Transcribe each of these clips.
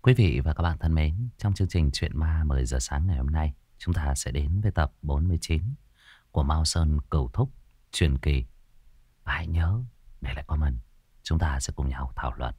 Quý vị và các bạn thân mến, trong chương trình Chuyện Ma 10 giờ sáng ngày hôm nay, chúng ta sẽ đến với tập 49 của Mao Sơn Cửu Thúc truyền kỳ. Và hãy nhớ để lại comment, chúng ta sẽ cùng nhau thảo luận.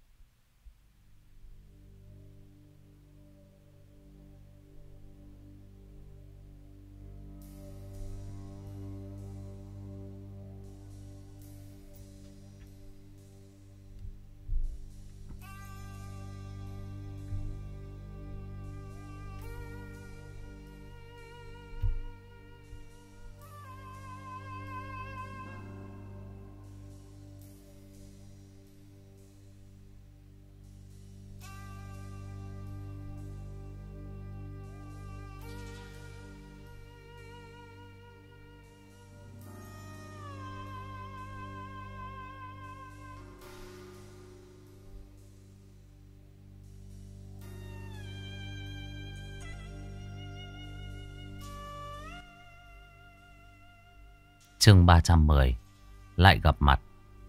Chương 310 lại gặp mặt.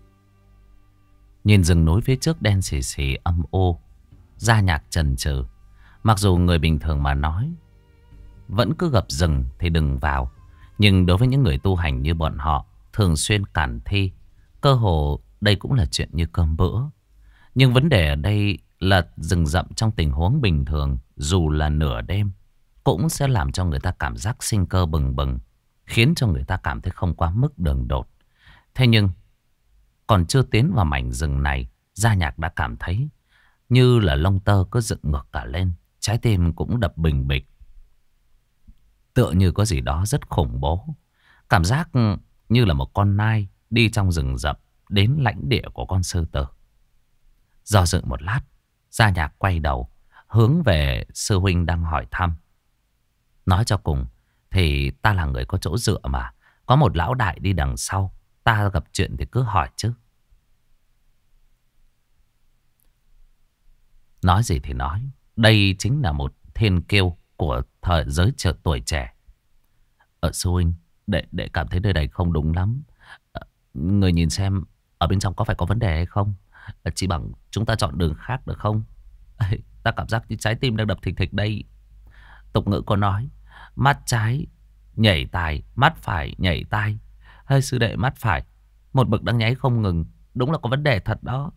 Nhìn rừng núi phía trước đen xì xì âm u, Gia Nhạc chần chừ. Mặc dù người bình thường mà nói vẫn cứ gặp rừng thì đừng vào, nhưng đối với những người tu hành như bọn họ thường xuyên cản thi, cơ hồ đây cũng là chuyện như cơm bữa. Nhưng vấn đề ở đây là rừng rậm trong tình huống bình thường, dù là nửa đêm, cũng sẽ làm cho người ta cảm giác sinh cơ bừng bừng, khiến cho người ta cảm thấy không quá mức đường đột. Thế nhưng còn chưa tiến vào mảnh rừng này, Gia Nhạc đã cảm thấy như là lông tơ cứ dựng ngược cả lên, trái tim cũng đập bình bịch. Tựa như có gì đó rất khủng bố. Cảm giác như là một con nai đi trong rừng rậm đến lãnh địa của con sư tử. Do dự một lát, Gia Nhạc quay đầu hướng về sư huynh đang hỏi thăm. Nói cho cùng thì ta là người có chỗ dựa mà. Có một lão đại đi đằng sau, ta gặp chuyện thì cứ hỏi chứ. Nói gì thì nói, đây chính là một thiên kiêu của thời giới tuổi trẻ. Sư huynh, đệ cảm thấy nơi này không đúng lắm. Người nhìn xem ở bên trong có phải có vấn đề hay không? Chỉ bằng chúng ta chọn đường khác được không? Ta cảm giác như trái tim đang đập thình thịch đây. Tục ngữ có nói, mắt trái nhảy tài, mắt phải nhảy tai. Hay sư đệ, mắt phải một mực đang nháy không ngừng, đúng là có vấn đề thật đó.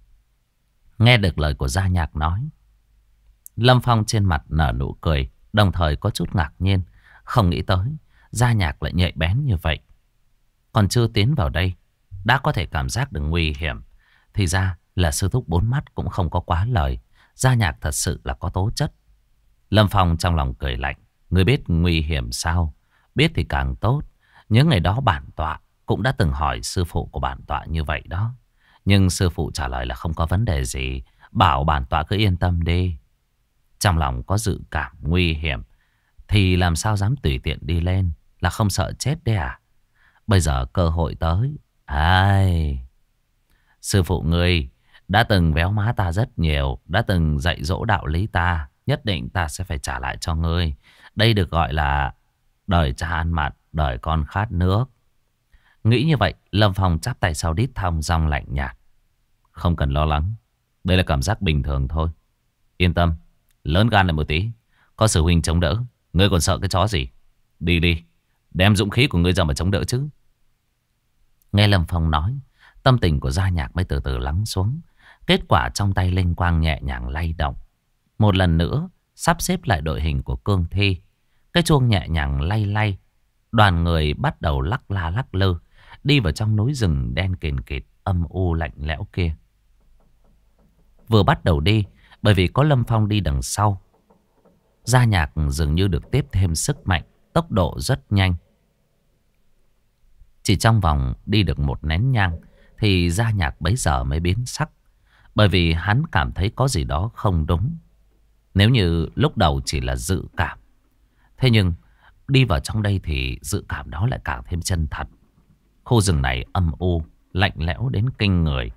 Nghe được lời của Gia Nhạc nói, Lâm Phong trên mặt nở nụ cười, đồng thời có chút ngạc nhiên. Không nghĩ tới Gia Nhạc lại nhạy bén như vậy. Còn chưa tiến vào đây đã có thể cảm giác được nguy hiểm. Thì ra là sư thúc bốn mắt cũng không có quá lời. Gia Nhạc thật sự là có tố chất. Lâm Phong trong lòng cười lạnh. Ngươi biết nguy hiểm sao? Biết thì càng tốt. Những ngày đó bản tọa cũng đã từng hỏi sư phụ của bản tọa như vậy đó. Nhưng sư phụ trả lời là không có vấn đề gì, bảo bản tọa cứ yên tâm đi. Trong lòng có dự cảm nguy hiểm thì làm sao dám tùy tiện đi lên, là không sợ chết đấy à? Bây giờ cơ hội tới. Ai... Sư phụ ngươi đã từng véo má ta rất nhiều, đã từng dạy dỗ đạo lý ta. Nhất định ta sẽ phải trả lại cho ngươi. Đây được gọi là đời cha ăn mặn, đời con khát nước. Nghĩ như vậy, Lâm Phong chắp tay sau đít thong dong lạnh nhạt. Không cần lo lắng, đây là cảm giác bình thường thôi. Yên tâm, lớn gan lại một tí. Có sư huynh chống đỡ, ngươi còn sợ cái chó gì? Đi đi, đem dũng khí của ngươi ra mà chống đỡ chứ. Nghe Lâm Phong nói, tâm tình của Gia Nhạc mới từ từ lắng xuống. Kết quả trong tay linh quang nhẹ nhàng lay động. Một lần nữa sắp xếp lại đội hình của cương thi. Cái chuông nhẹ nhàng lay lay. Đoàn người bắt đầu lắc la lắc lư, đi vào trong núi rừng đen kìn kịt, âm u lạnh lẽo kia. Vừa bắt đầu đi, bởi vì có Lâm Phong đi đằng sau, Gia Nhạc dường như được tiếp thêm sức mạnh, tốc độ rất nhanh. Chỉ trong vòng đi được một nén nhang thì Gia Nhạc bấy giờ mới biến sắc. Bởi vì hắn cảm thấy có gì đó không đúng. Nếu như lúc đầu chỉ là dự cảm, thế nhưng đi vào trong đây thì dự cảm đó lại càng thêm chân thật. Khu rừng này âm u, lạnh lẽo đến kinh người.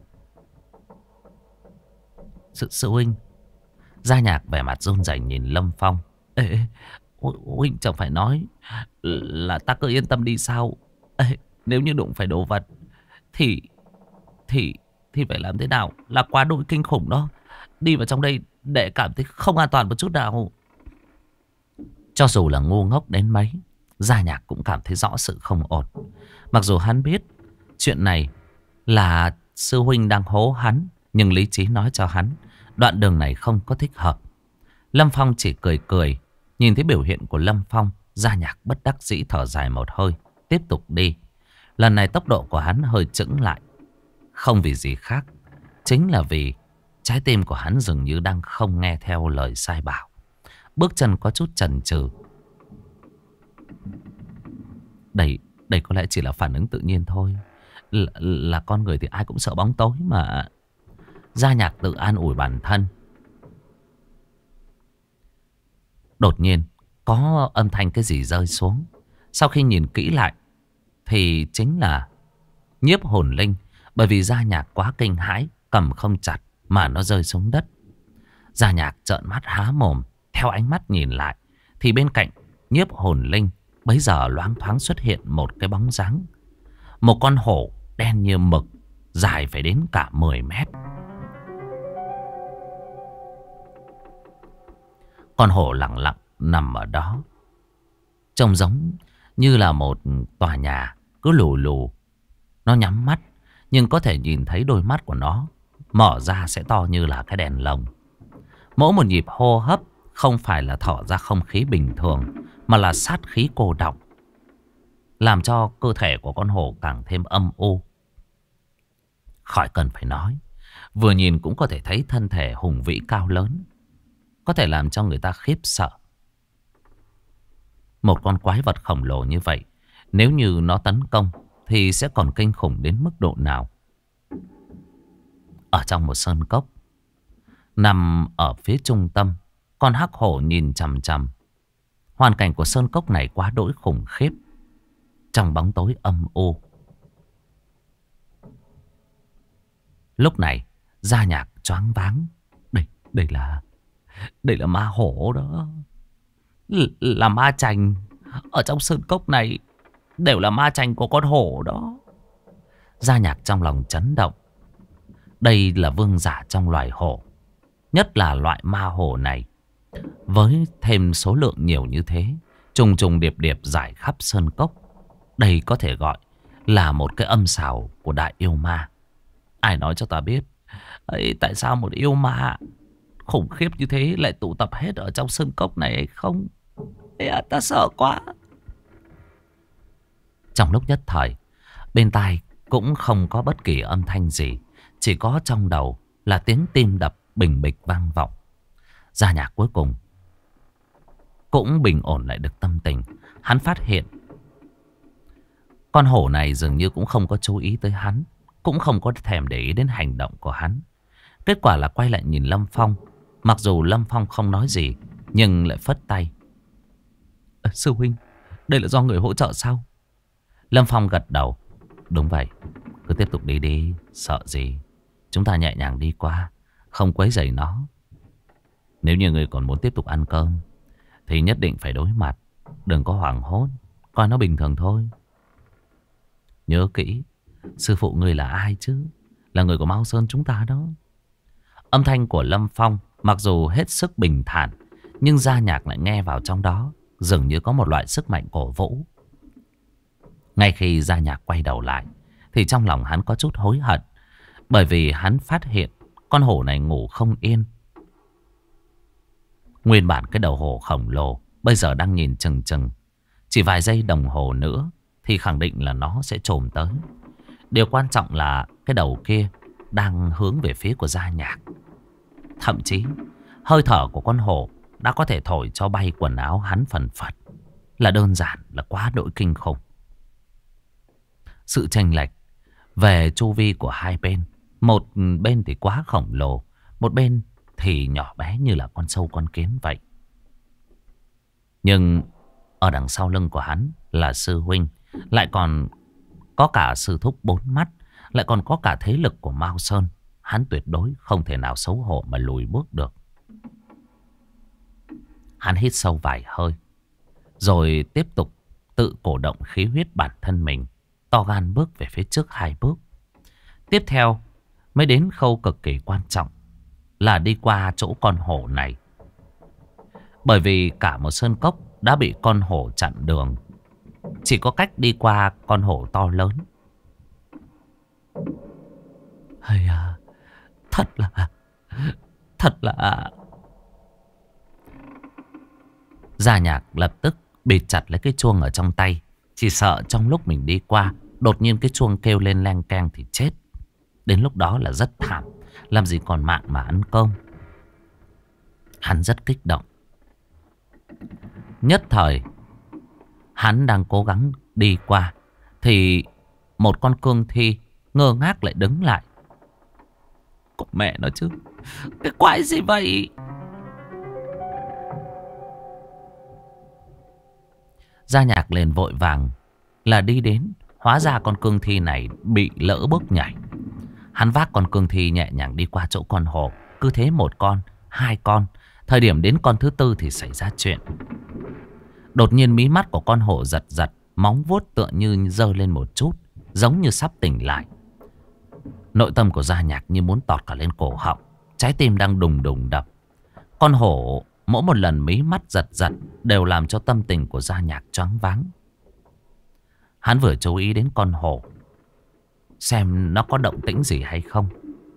Sư huynh. Gia Nhạc vẻ mặt run rẩy nhìn Lâm Phong. Ê, huynh chẳng phải nói là ta cứ yên tâm đi sao? Ê, nếu như đụng phải đồ vật thì phải làm thế nào? Là quá đỗi kinh khủng đó. đi vào trong đây để cảm thấy không an toàn một chút nào. Cho dù là ngu ngốc đến mấy, Gia Nhạc cũng cảm thấy rõ sự không ổn. Mặc dù hắn biết chuyện này là sư huynh đang hố hắn, nhưng lý trí nói cho hắn đoạn đường này không có thích hợp. Lâm Phong chỉ cười cười. Nhìn thấy biểu hiện của Lâm Phong, Gia Nhạc bất đắc dĩ thở dài một hơi, tiếp tục đi. Lần này tốc độ của hắn hơi chững lại. Không vì gì khác, chính là vì trái tim của hắn dường như đang không nghe theo lời sai bảo. Bước chân có chút chần chừ. Đây có lẽ chỉ là phản ứng tự nhiên thôi. Là con người thì ai cũng sợ bóng tối mà. Gia Nhạc tự an ủi bản thân. Đột nhiên có âm thanh cái gì rơi xuống. Sau khi nhìn kỹ lại thì chính là nhiếp hồn linh. Bởi vì Gia Nhạc quá kinh hãi, cầm không chặt mà nó rơi xuống đất. Gia Nhạc trợn mắt há mồm. Theo ánh mắt nhìn lại thì bên cạnh nhiếp hồn linh bấy giờ loáng thoáng xuất hiện một cái bóng dáng. Một con hổ đen như mực, dài phải đến cả 10 mét. Con hổ lặng lặng nằm ở đó, trông giống như là một tòa nhà cứ lù lù. Nó nhắm mắt, nhưng có thể nhìn thấy đôi mắt của nó mở ra sẽ to như là cái đèn lồng. Mỗi một nhịp hô hấp không phải là thở ra không khí bình thường, mà là sát khí cô đọng, làm cho cơ thể của con hổ càng thêm âm u. Khỏi cần phải nói, vừa nhìn cũng có thể thấy thân thể hùng vĩ cao lớn, có thể làm cho người ta khiếp sợ. Một con quái vật khổng lồ như vậy, nếu như nó tấn công thì sẽ còn kinh khủng đến mức độ nào. Ở trong một sơn cốc, nằm ở phía trung tâm, con hắc hổ nhìn chằm chằm. Hoàn cảnh của sơn cốc này quá đỗi khủng khiếp. Trong bóng tối âm u, lúc này Gia Nhạc choáng váng. Đây là ma hổ đó. Là ma chành. Ở trong sơn cốc này đều là ma chành của con hổ đó. Gia Nhạc trong lòng chấn động. Đây là vương giả trong loài hổ, nhất là loại ma hổ này. Với thêm số lượng nhiều như thế, trùng trùng điệp điệp rải khắp sơn cốc, đây có thể gọi là một cái âm xào của đại yêu ma. Ai nói cho ta biết ấy, tại sao một yêu ma khủng khiếp như thế lại tụ tập hết ở trong sơn cốc này hay không? Ê, ta sợ quá. Trong lúc nhất thời, bên tai cũng không có bất kỳ âm thanh gì, chỉ có trong đầu là tiếng tim đập bình bịch vang vọng. Gia Nhạc cuối cùng cũng bình ổn lại được tâm tình. Hắn phát hiện con hổ này dường như cũng không có chú ý tới hắn, cũng không có thèm để ý đến hành động của hắn. Kết quả là quay lại nhìn Lâm Phong. Mặc dù Lâm Phong không nói gì, nhưng lại phất tay. Sư huynh, đây là do người hỗ trợ sao? Lâm Phong gật đầu. Đúng vậy, cứ tiếp tục đi đi, sợ gì. Chúng ta nhẹ nhàng đi qua, không quấy rầy nó. Nếu như người còn muốn tiếp tục ăn cơm thì nhất định phải đối mặt. Đừng có hoảng hốt, coi nó bình thường thôi. Nhớ kỹ, sư phụ người là ai chứ? Là người của Mao Sơn chúng ta đó. Âm thanh của Lâm Phong mặc dù hết sức bình thản, nhưng Gia Nhạc lại nghe vào trong đó dường như có một loại sức mạnh cổ vũ. Ngay khi Gia Nhạc quay đầu lại thì trong lòng hắn có chút hối hận, bởi vì hắn phát hiện con hổ này ngủ không yên. Nguyên bản cái đầu hổ khổng lồ bây giờ đang nhìn chừng chừng. Chỉ vài giây đồng hồ nữa thì khẳng định là nó sẽ chồm tới. Điều quan trọng là cái đầu kia đang hướng về phía của Gia Nhạc. Thậm chí hơi thở của con hổ đã có thể thổi cho bay quần áo hắn phần phật. Là đơn giản là quá đỗi kinh khủng. Sự chênh lệch về chu vi của hai bên, một bên thì quá khổng lồ, một bên thì nhỏ bé như là con sâu con kiến vậy. Nhưng ở đằng sau lưng của hắn là sư huynh, lại còn có cả sư thúc 4 mắt, lại còn có cả thế lực của Mao Sơn. Hắn tuyệt đối không thể nào xấu hổ mà lùi bước được. Hắn hít sâu vài hơi, rồi tiếp tục tự cổ động khí huyết bản thân mình, to gan bước về phía trước 2 bước. Tiếp theo mới đến khâu cực kỳ quan trọng. là đi qua chỗ con hổ này. Bởi vì cả một sơn cốc đã bị con hổ chặn đường. Chỉ có cách đi qua con hổ to lớn. Hay à, thật là... Gia Nhạc lập tức bịt chặt lấy cái chuông ở trong tay. Chỉ sợ trong lúc mình đi qua, đột nhiên cái chuông kêu lên leng keng thì chết. Đến lúc đó là rất thảm. Làm gì còn mạng mà ăn cơm. Hắn rất kích động. Nhất thời hắn đang cố gắng đi qua thì một con cương thi ngơ ngác lại đứng lại. Con mẹ nó chứ, cái quái gì vậy? Gia Nhạc liền vội vàng là đi đến. Hóa ra con cương thi này bị lỡ bước nhảy. Hắn vác con cương thi nhẹ nhàng đi qua chỗ con hổ. Cứ thế một con, hai con. Thời điểm đến con thứ tư thì xảy ra chuyện. Đột nhiên mí mắt của con hổ giật giật. Móng vuốt tựa như giơ lên một chút, giống như sắp tỉnh lại. Nội tâm của Gia Nhạc như muốn tọt cả lên cổ họng. Trái tim đang đùng đùng đập. Con hổ mỗi một lần mí mắt giật giật đều làm cho tâm tình của Gia Nhạc choáng váng. Hắn vừa chú ý đến con hổ, xem nó có động tĩnh gì hay không.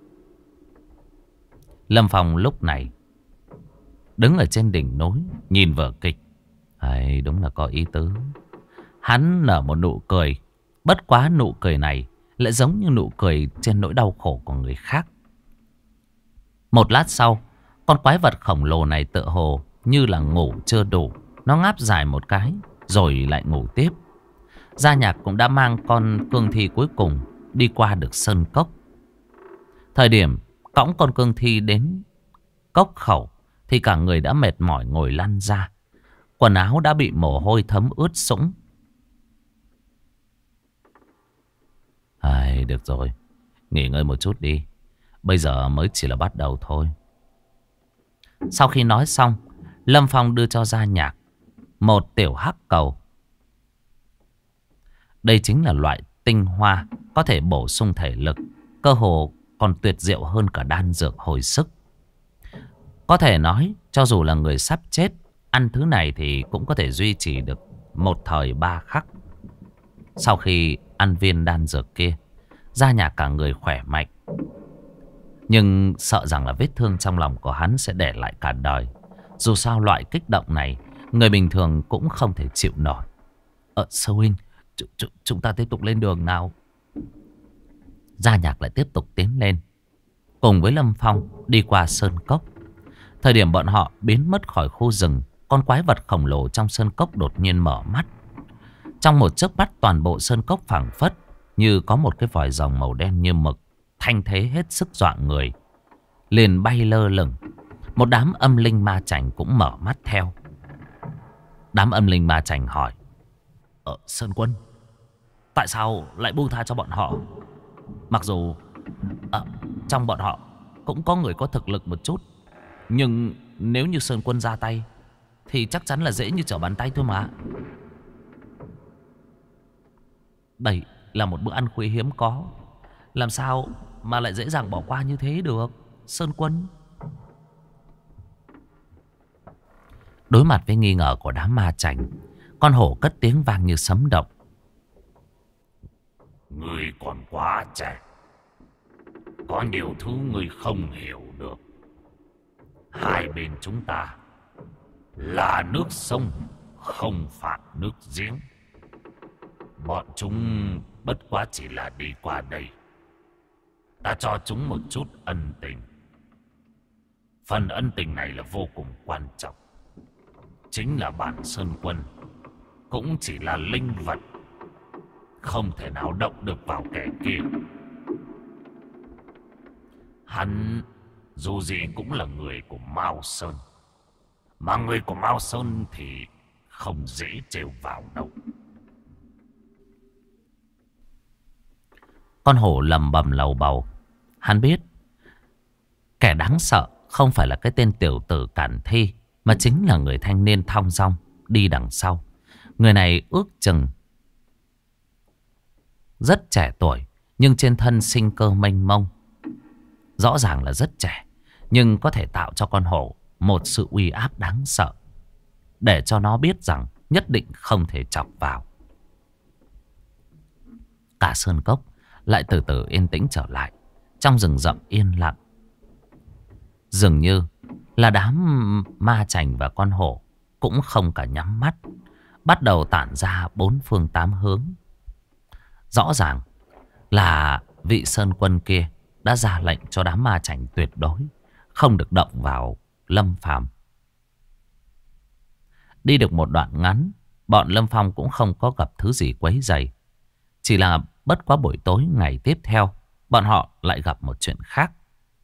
Lâm Phong lúc này đứng ở trên đỉnh núi nhìn vở kịch. Hay, đúng là có ý tứ. Hắn nở một nụ cười. Bất quá nụ cười này lại giống như nụ cười trên nỗi đau khổ của người khác. Một lát sau, con quái vật khổng lồ này tựa hồ như là ngủ chưa đủ. Nó ngáp dài một cái rồi lại ngủ tiếp. Gia Nhạc cũng đã mang con cương thi cuối cùng đi qua được sơn cốc. Thời điểm cõng con cương thi đến cốc khẩu thì cả người đã mệt mỏi ngồi lăn ra. Quần áo đã bị mồ hôi thấm ướt sũng. Ai, được rồi, nghỉ ngơi một chút đi. Bây giờ mới chỉ là bắt đầu thôi. Sau khi nói xong, Lâm Phong đưa cho Gia Nhạc một tiểu hắc cầu. Đây chính là loại tinh hoa có thể bổ sung thể lực, cơ hồ còn tuyệt diệu hơn cả đan dược hồi sức. Có thể nói, cho dù là người sắp chết, ăn thứ này thì cũng có thể duy trì được một thời 3 khắc. Sau khi ăn viên đan dược kia, Gia Nhạc cả người khỏe mạnh. Nhưng sợ rằng là vết thương trong lòng của hắn sẽ để lại cả đời. Dù sao loại kích động này, người bình thường cũng không thể chịu nổi. Sư huynh, chúng ta tiếp tục lên đường nào. Gia Nhạc lại tiếp tục tiến lên, cùng với Lâm Phong đi qua sơn cốc. Thời điểm bọn họ biến mất khỏi khu rừng, con quái vật khổng lồ trong sơn cốc đột nhiên mở mắt. Trong một chớp mắt, toàn bộ sơn cốc phảng phất như có một cái vòi rồng màu đen như mực, thanh thế hết sức dọa người, liền bay lơ lửng. Một đám âm linh ma chảnh cũng mở mắt theo. Đám âm linh ma chảnh hỏi: Sơn Quân, tại sao lại buông tha cho bọn họ? Mặc dù trong bọn họ cũng có người có thực lực một chút, nhưng nếu như Sơn Quân ra tay thì chắc chắn là dễ như trở bàn tay thôi mà. Đây là một bữa ăn khuya hiếm có, làm sao mà lại dễ dàng bỏ qua như thế được, Sơn Quân? Đối mặt với nghi ngờ của đám ma chảnh, con hổ cất tiếng vang như sấm động: Ngươi còn quá trẻ, có nhiều thứ ngươi không hiểu được. Hai bên chúng ta là nước sông, không phải nước giếng. Bọn chúng bất quá chỉ là đi qua đây, ta cho chúng một chút ân tình. Phần ân tình này là vô cùng quan trọng. Chính là bản Sơn Quân cũng chỉ là linh vật, không thể nào động được vào kẻ kia. Hắn dù gì cũng là người của Mao Sơn, mà người của Mao Sơn thì không dễ trêu vào đâu. Con hổ lầm bầm lầu bầu. Hắn biết kẻ đáng sợ không phải là cái tên tiểu tử Cản Thi, mà chính là người thanh niên thong dong đi đằng sau. Người này ước chừng rất trẻ tuổi, nhưng trên thân sinh cơ mênh mông. Rõ ràng là rất trẻ, nhưng có thể tạo cho con hổ một sự uy áp đáng sợ, để cho nó biết rằng nhất định không thể chọc vào. Cả sơn cốc lại từ từ yên tĩnh trở lại. Trong rừng rậm yên lặng, dường như là đám ma chành và con hổ cũng không cả nhắm mắt, bắt đầu tản ra bốn phương tám hướng. Rõ ràng là vị sơn quân kia đã ra lệnh cho đám ma chành tuyệt đối không được động vào Lâm Phàm. Đi được một đoạn ngắn, bọn Lâm Phong cũng không có gặp thứ gì quấy rầy. Chỉ là bất quá buổi tối ngày tiếp theo, bọn họ lại gặp một chuyện khác.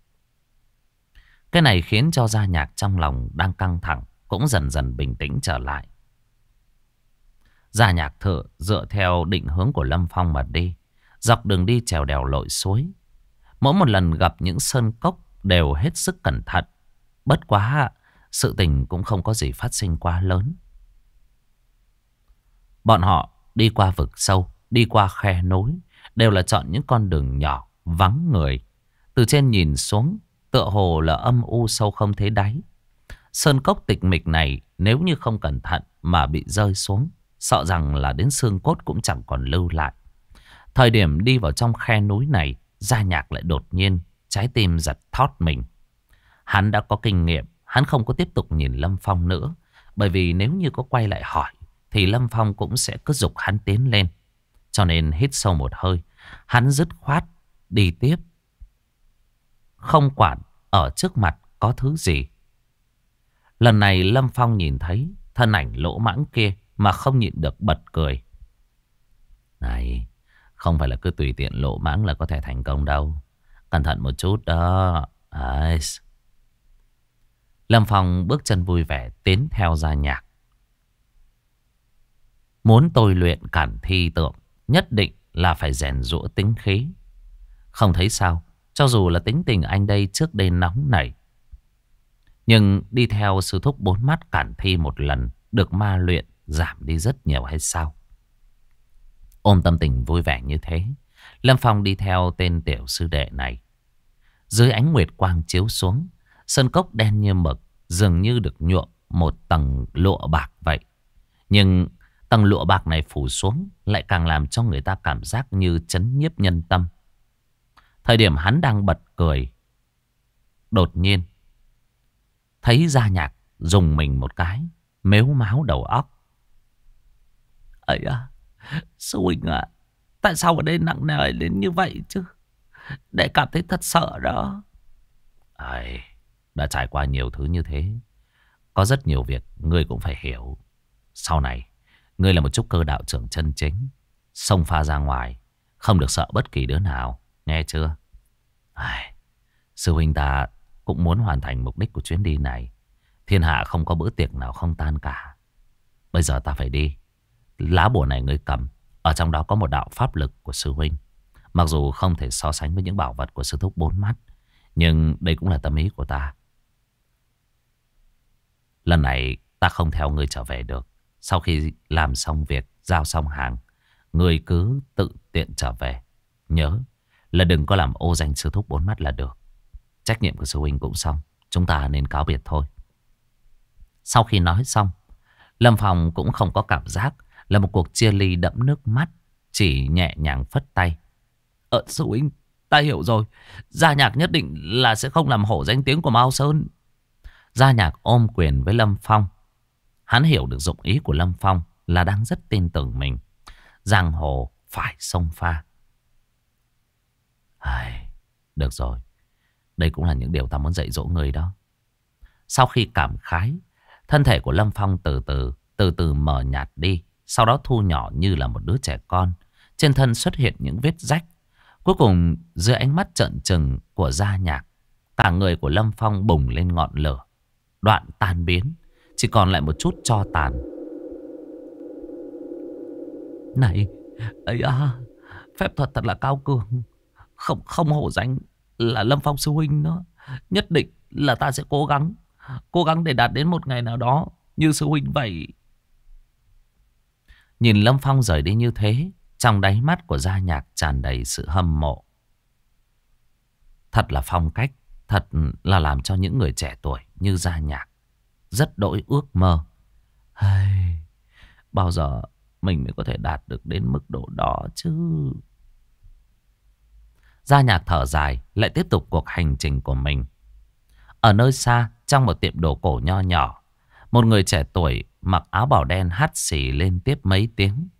Cái này khiến cho Gia Nhạc trong lòng đang căng thẳng cũng dần dần bình tĩnh trở lại. Gia Nhạc thử dựa theo định hướng của Lâm Phong mà đi. Dọc đường đi trèo đèo lội suối, mỗi một lần gặp những sơn cốc đều hết sức cẩn thận. Bất quá sự tình cũng không có gì phát sinh quá lớn. Bọn họ đi qua vực sâu, đi qua khe núi, đều là chọn những con đường nhỏ, vắng người. Từ trên nhìn xuống, tựa hồ là âm u sâu không thấy đáy. Sơn cốc tịch mịch này nếu như không cẩn thận mà bị rơi xuống, sợ rằng là đến xương cốt cũng chẳng còn lưu lại. Thời điểm đi vào trong khe núi này, Gia Nhạc lại đột nhiên trái tim giật thót mình. Hắn đã có kinh nghiệm, hắn không có tiếp tục nhìn Lâm Phong nữa. Bởi vì nếu như có quay lại hỏi thì Lâm Phong cũng sẽ cứ giục hắn tiến lên. Cho nên hít sâu một hơi, hắn dứt khoát đi tiếp, không quản ở trước mặt có thứ gì. Lần này Lâm Phong nhìn thấy thân ảnh lỗ mãng kia mà không nhịn được bật cười. Này, không phải là cứ tùy tiện lỗ mãng là có thể thành công đâu. Cẩn thận một chút đó. Lâm Phong bước chân vui vẻ tiến theo Gia Nhạc. Muốn tôi luyện cản thi tượng, nhất định là phải rèn giũa tính khí. Không thấy sao, cho dù là tính tình anh đây trước đây nóng nảy, nhưng đi theo sư thúc bốn mắt cản thi một lần, được ma luyện giảm đi rất nhiều hay sao? Ôm tâm tình vui vẻ như thế, Lâm Phong đi theo tên tiểu sư đệ này. Dưới ánh nguyệt quang chiếu xuống, sơn cốc đen như mực, dường như được nhuộm một tầng lụa bạc vậy. Nhưng tầng lụa bạc này phủ xuống lại càng làm cho người ta cảm giác như trấn nhiếp nhân tâm. Thời điểm hắn đang bật cười, đột nhiên thấy Gia Nhạc dùng mình một cái, mếu máo đầu óc. Ấy à, sư huynh à, tại sao ở đây nặng nề đến như vậy chứ? Để cảm thấy thật sợ đó. Ai, đã trải qua nhiều thứ như thế, có rất nhiều việc ngươi cũng phải hiểu. Sau này ngươi là một trúc cơ đạo trưởng chân chính, xông pha ra ngoài không được sợ bất kỳ đứa nào, nghe chưa? Ai, sư huynh ta cũng muốn hoàn thành mục đích của chuyến đi này. Thiên hạ không có bữa tiệc nào không tan cả. Bây giờ ta phải đi. Lá bùa này ngươi cầm, ở trong đó có một đạo pháp lực của sư huynh. Mặc dù không thể so sánh với những bảo vật của sư thúc bốn mắt, nhưng đây cũng là tâm ý của ta. Lần này ta không theo ngươi trở về được. Sau khi làm xong việc, giao xong hàng, ngươi cứ tự tiện trở về. Nhớ là đừng có làm ô danh sư thúc bốn mắt là được. Trách nhiệm của sư huynh cũng xong, chúng ta nên cáo biệt thôi. Sau khi nói xong, Lâm Phong cũng không có cảm giác là một cuộc chia ly đẫm nước mắt, chỉ nhẹ nhàng phất tay. Sư huynh, ta hiểu rồi. Gia Nhạc nhất định là sẽ không làm hổ danh tiếng của Mao Sơn. Gia Nhạc ôm quyền với Lâm Phong. Hắn hiểu được dụng ý của Lâm Phong là đang rất tin tưởng mình. Giang hồ phải xông pha. Được rồi, đây cũng là những điều ta muốn dạy dỗ người đó. Sau khi cảm khái, thân thể của Lâm Phong từ từ mờ nhạt đi. Sau đó thu nhỏ như là một đứa trẻ con. Trên thân xuất hiện những vết rách. Cuối cùng dưới ánh mắt trợn trừng của Gia Nhạc, cả người của Lâm Phong bùng lên ngọn lửa, đoạn tan biến, chỉ còn lại một chút tro tàn. Này, ấy à, phép thuật thật là cao cường. Không hổ danh là Lâm Phong sư huynh nữa. Nhất định là ta sẽ cố gắng để đạt đến một ngày nào đó như sư huynh vậy. Nhìn Lâm Phong rời đi như thế, trong đáy mắt của Gia Nhạc tràn đầy sự hâm mộ. Thật là phong cách, thật là làm cho những người trẻ tuổi như Gia Nhạc rất đỗi ước mơ. Hay, bao giờ mình mới có thể đạt được đến mức độ đó chứ? Gia Nhạc thở dài, lại tiếp tục cuộc hành trình của mình. Ở nơi xa, trong một tiệm đồ cổ nho nhỏ, một người trẻ tuổi mặc áo bào đen hắt xì lên tiếp mấy tiếng.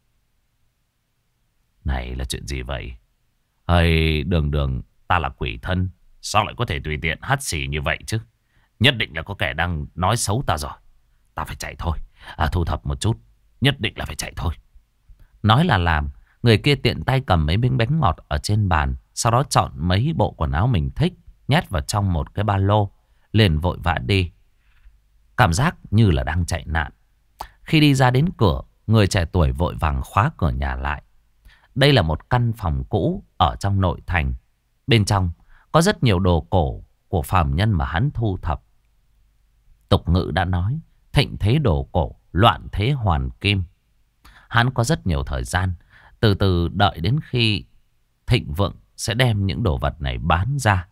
Này là chuyện gì vậy? Hay đường đường ta là quỷ thân, sao lại có thể tùy tiện hắt xì như vậy chứ? Nhất định là có kẻ đang nói xấu ta rồi. Ta phải chạy thôi. Thu thập một chút. Nhất định là phải chạy thôi. Nói là làm. Người kia tiện tay cầm mấy miếng bánh ngọt ở trên bàn. Sau đó chọn mấy bộ quần áo mình thích, nhét vào trong một cái ba lô, liền vội vã đi. Cảm giác như là đang chạy nạn. Khi đi ra đến cửa, người trẻ tuổi vội vàng khóa cửa nhà lại. Đây là một căn phòng cũ ở trong nội thành. Bên trong có rất nhiều đồ cổ của phàm nhân mà hắn thu thập. Tục ngữ đã nói, thịnh thế đồ cổ, loạn thế hoàn kim. Hắn có rất nhiều thời gian, từ từ đợi đến khi thịnh vượng sẽ đem những đồ vật này bán ra.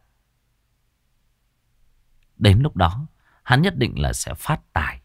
Đến lúc đó, hắn nhất định là sẽ phát tài.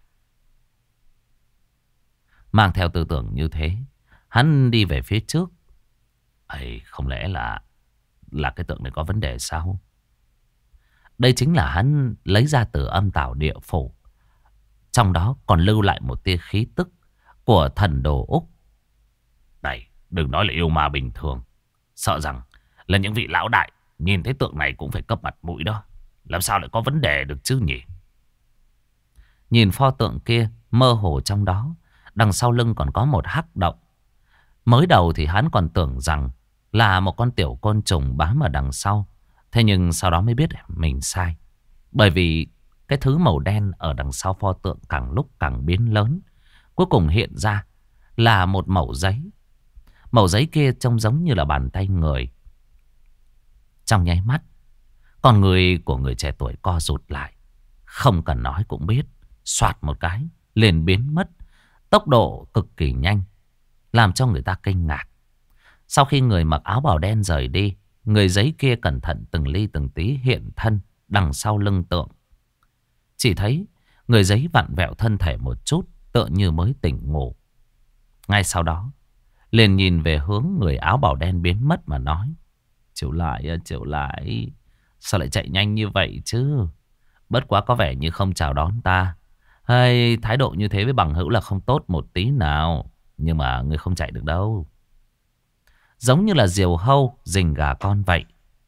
Mang theo tư tưởng như thế, hắn đi về phía trước. Không lẽ là cái tượng này có vấn đề sao? Đây chính là hắn lấy ra từ âm tào địa phủ. Trong đó còn lưu lại một tia khí tức của thần đồ Úc. Này, đừng nói là yêu ma bình thường. Sợ rằng là những vị lão đại nhìn thấy tượng này cũng phải cấp mặt mũi đó. Làm sao lại có vấn đề được chứ nhỉ? Nhìn pho tượng kia mơ hồ trong đó, đằng sau lưng còn có một hắc động. Mới đầu thì hắn còn tưởng rằng là một con tiểu côn trùng bám ở đằng sau. Thế nhưng sau đó mới biết mình sai. Bởi vì cái thứ màu đen ở đằng sau pho tượng càng lúc càng biến lớn. Cuối cùng hiện ra là một mẩu giấy. Mẩu giấy kia trông giống như là bàn tay người. Trong nháy mắt, con người của người trẻ tuổi co rụt lại. Không cần nói cũng biết, xoạt một cái liền biến mất. Tốc độ cực kỳ nhanh, làm cho người ta kinh ngạc. Sau khi người mặc áo bào đen rời đi, người giấy kia cẩn thận từng ly từng tí hiện thân đằng sau lưng tượng. Chỉ thấy người giấy vặn vẹo thân thể một chút, tựa như mới tỉnh ngủ. Ngay sau đó, liền nhìn về hướng người áo bào đen biến mất mà nói: Chịu lại, sao lại chạy nhanh như vậy chứ? Bất quá có vẻ như không chào đón ta. Hay thái độ như thế với bằng hữu là không tốt một tí nào. Nhưng mà người không chạy được đâu. Giống như là diều hâu rình gà con vậy.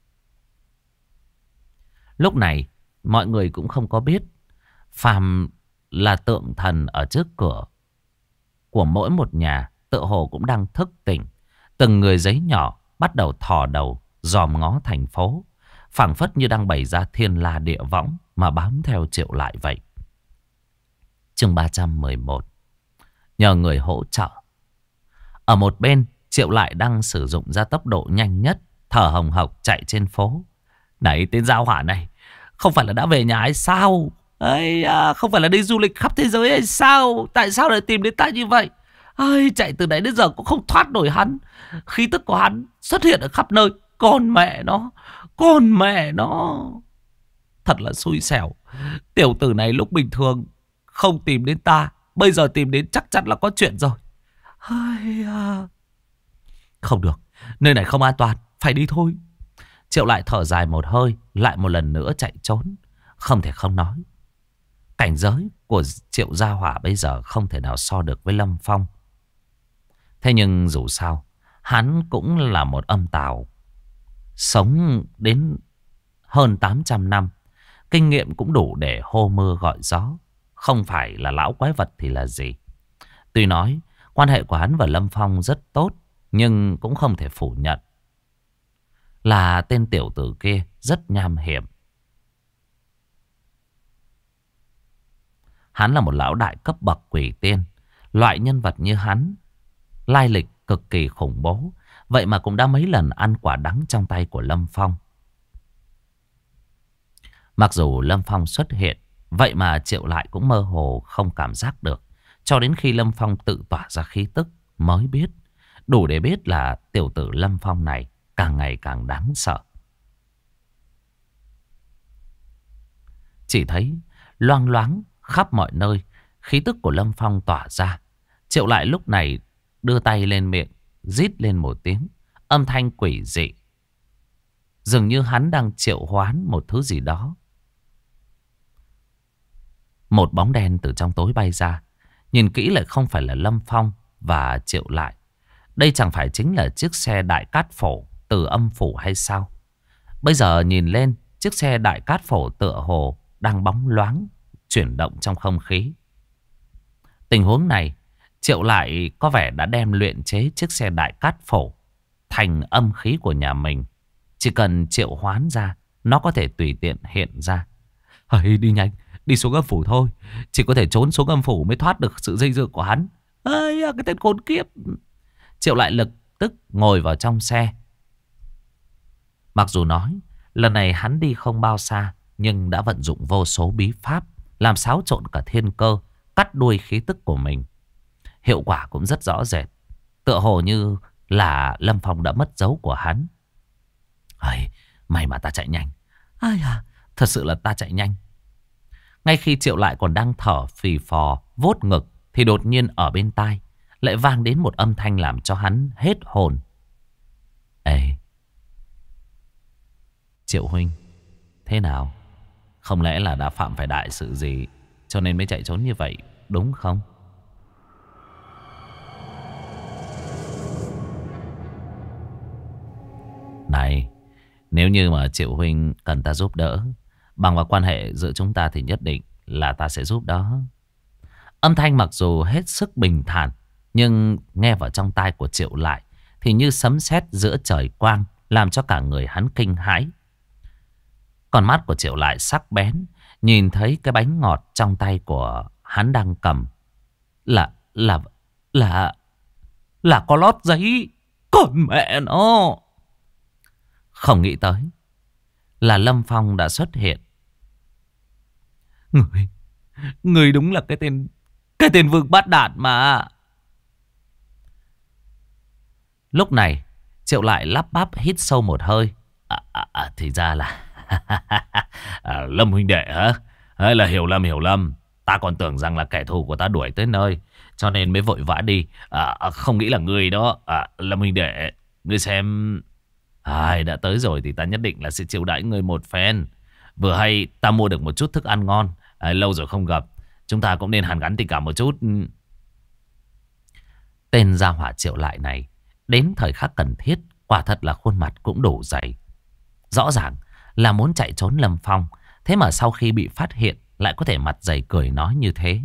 Lúc này mọi người cũng không có biết, phàm là tượng thần ở trước cửa của mỗi một nhà tựa hồ cũng đang thức tỉnh. Từng người giấy nhỏ bắt đầu thò đầu dòm ngó thành phố, phảng phất như đang bày ra thiên la địa võng mà bám theo Triệu Lại vậy. Chương 311. Nhờ người hỗ trợ. Ở một bên, Triệu Lại đang sử dụng ra tốc độ nhanh nhất, thở hồng hộc chạy trên phố. Này, tên giao hỏa này, không phải là đã về nhà hay sao? Không phải là đi du lịch khắp thế giới hay sao? Tại sao lại tìm đến ta như vậy? Chạy từ nãy đến giờ cũng không thoát nổi hắn. Khí tức của hắn xuất hiện ở khắp nơi. Con mẹ nó. Thật là xui xẻo. Tiểu tử này lúc bình thường không tìm đến ta, bây giờ tìm đến chắc chắn là có chuyện rồi. Không được, nơi này không an toàn, phải đi thôi. Triệu Lại thở dài một hơi, lại một lần nữa chạy trốn. Không thể không nói, cảnh giới của Triệu Gia Hỏa bây giờ không thể nào so được với Lâm Phong. Thế nhưng dù sao, hắn cũng là một âm tào, sống đến hơn 800 năm. Kinh nghiệm cũng đủ để hô mưa gọi gió. Không phải là lão quái vật thì là gì. Tuy nói quan hệ của hắn và Lâm Phong rất tốt, nhưng cũng không thể phủ nhận là tên tiểu tử kia rất nham hiểm. Hắn là một lão đại cấp bậc quỷ tiên. Loại nhân vật như hắn, lai lịch cực kỳ khủng bố, vậy mà cũng đã mấy lần ăn quả đắng trong tay của Lâm Phong. Mặc dù Lâm Phong xuất hiện, vậy mà Triệu Lại cũng mơ hồ không cảm giác được. Cho đến khi Lâm Phong tự tỏa ra khí tức mới biết. Đủ để biết là tiểu tử Lâm Phong này càng ngày càng đáng sợ. Chỉ thấy loang loáng khắp mọi nơi, khí tức của Lâm Phong tỏa ra. Triệu Lại lúc này đưa tay lên miệng, rít lên một tiếng, âm thanh quỷ dị. Dường như hắn đang triệu hoán một thứ gì đó. Một bóng đen từ trong tối bay ra. Nhìn kỹ lại không phải là Lâm Phong và Triệu Lại. Đây chẳng phải chính là chiếc xe Đại Cát Phổ từ âm phủ hay sao? Bây giờ nhìn lên, chiếc xe Đại Cát Phổ tựa hồ đang bóng loáng, chuyển động trong không khí. Tình huống này, Triệu Lại có vẻ đã đem luyện chế chiếc xe Đại Cát Phổ thành âm khí của nhà mình. Chỉ cần triệu hoán ra, nó có thể tùy tiện hiện ra. Hãy đi nhanh, đi xuống âm phủ thôi. Chỉ có thể trốn xuống âm phủ mới thoát được sự dây dưa của hắn. Ây, cái tên khốn kiếp. Triệu Lại lập tức ngồi vào trong xe. Mặc dù nói lần này hắn đi không bao xa, nhưng đã vận dụng vô số bí pháp, làm xáo trộn cả thiên cơ, cắt đuôi khí tức của mình. Hiệu quả cũng rất rõ rệt. Tựa hồ như là Lâm Phong đã mất dấu của hắn. Ây, may mà ta chạy nhanh. Ai à, thật sự là ta chạy nhanh. Ngay khi Triệu Lại còn đang thở phì phò, vuốt ngực, thì đột nhiên ở bên tai lại vang đến một âm thanh làm cho hắn hết hồn. Ê, Triệu huynh, thế nào? Không lẽ là đã phạm phải đại sự gì cho nên mới chạy trốn như vậy, đúng không? Này, nếu như mà Triệu huynh cần ta giúp đỡ, bằng vào quan hệ giữa chúng ta thì nhất định là ta sẽ giúp đó. Âm thanh mặc dù hết sức bình thản, nhưng nghe vào trong tai của Triệu Lại thì như sấm sét giữa trời quang, làm cho cả người hắn kinh hãi. Còn mắt của Triệu Lại sắc bén, nhìn thấy cái bánh ngọt trong tay của hắn đang cầm là có lót giấy. Còn mẹ nó, không nghĩ tới là Lâm Phong đã xuất hiện. Người đúng là cái tên vương bát đạn mà. Lúc này Triệu Lại lắp bắp hít sâu một hơi. Thì ra là Lâm huynh đệ hả? Hay là hiểu lầm. Ta còn tưởng rằng là kẻ thù của ta đuổi tới nơi, cho nên mới vội vã đi. Không nghĩ là người đó. Lâm huynh đệ, ngươi xem, ai đã tới rồi thì ta nhất định là sẽ chiêu đãi ngươi một phen. Vừa hay ta mua được một chút thức ăn ngon, lâu rồi không gặp, chúng ta cũng nên hàn gắn tình cảm một chút. Tên gia hỏa Triệu Lại này đến thời khắc cần thiết quả thật là khuôn mặt cũng đủ dày. Rõ ràng là muốn chạy trốn Lâm Phong, thế mà sau khi bị phát hiện lại có thể mặt dày cười nói như thế.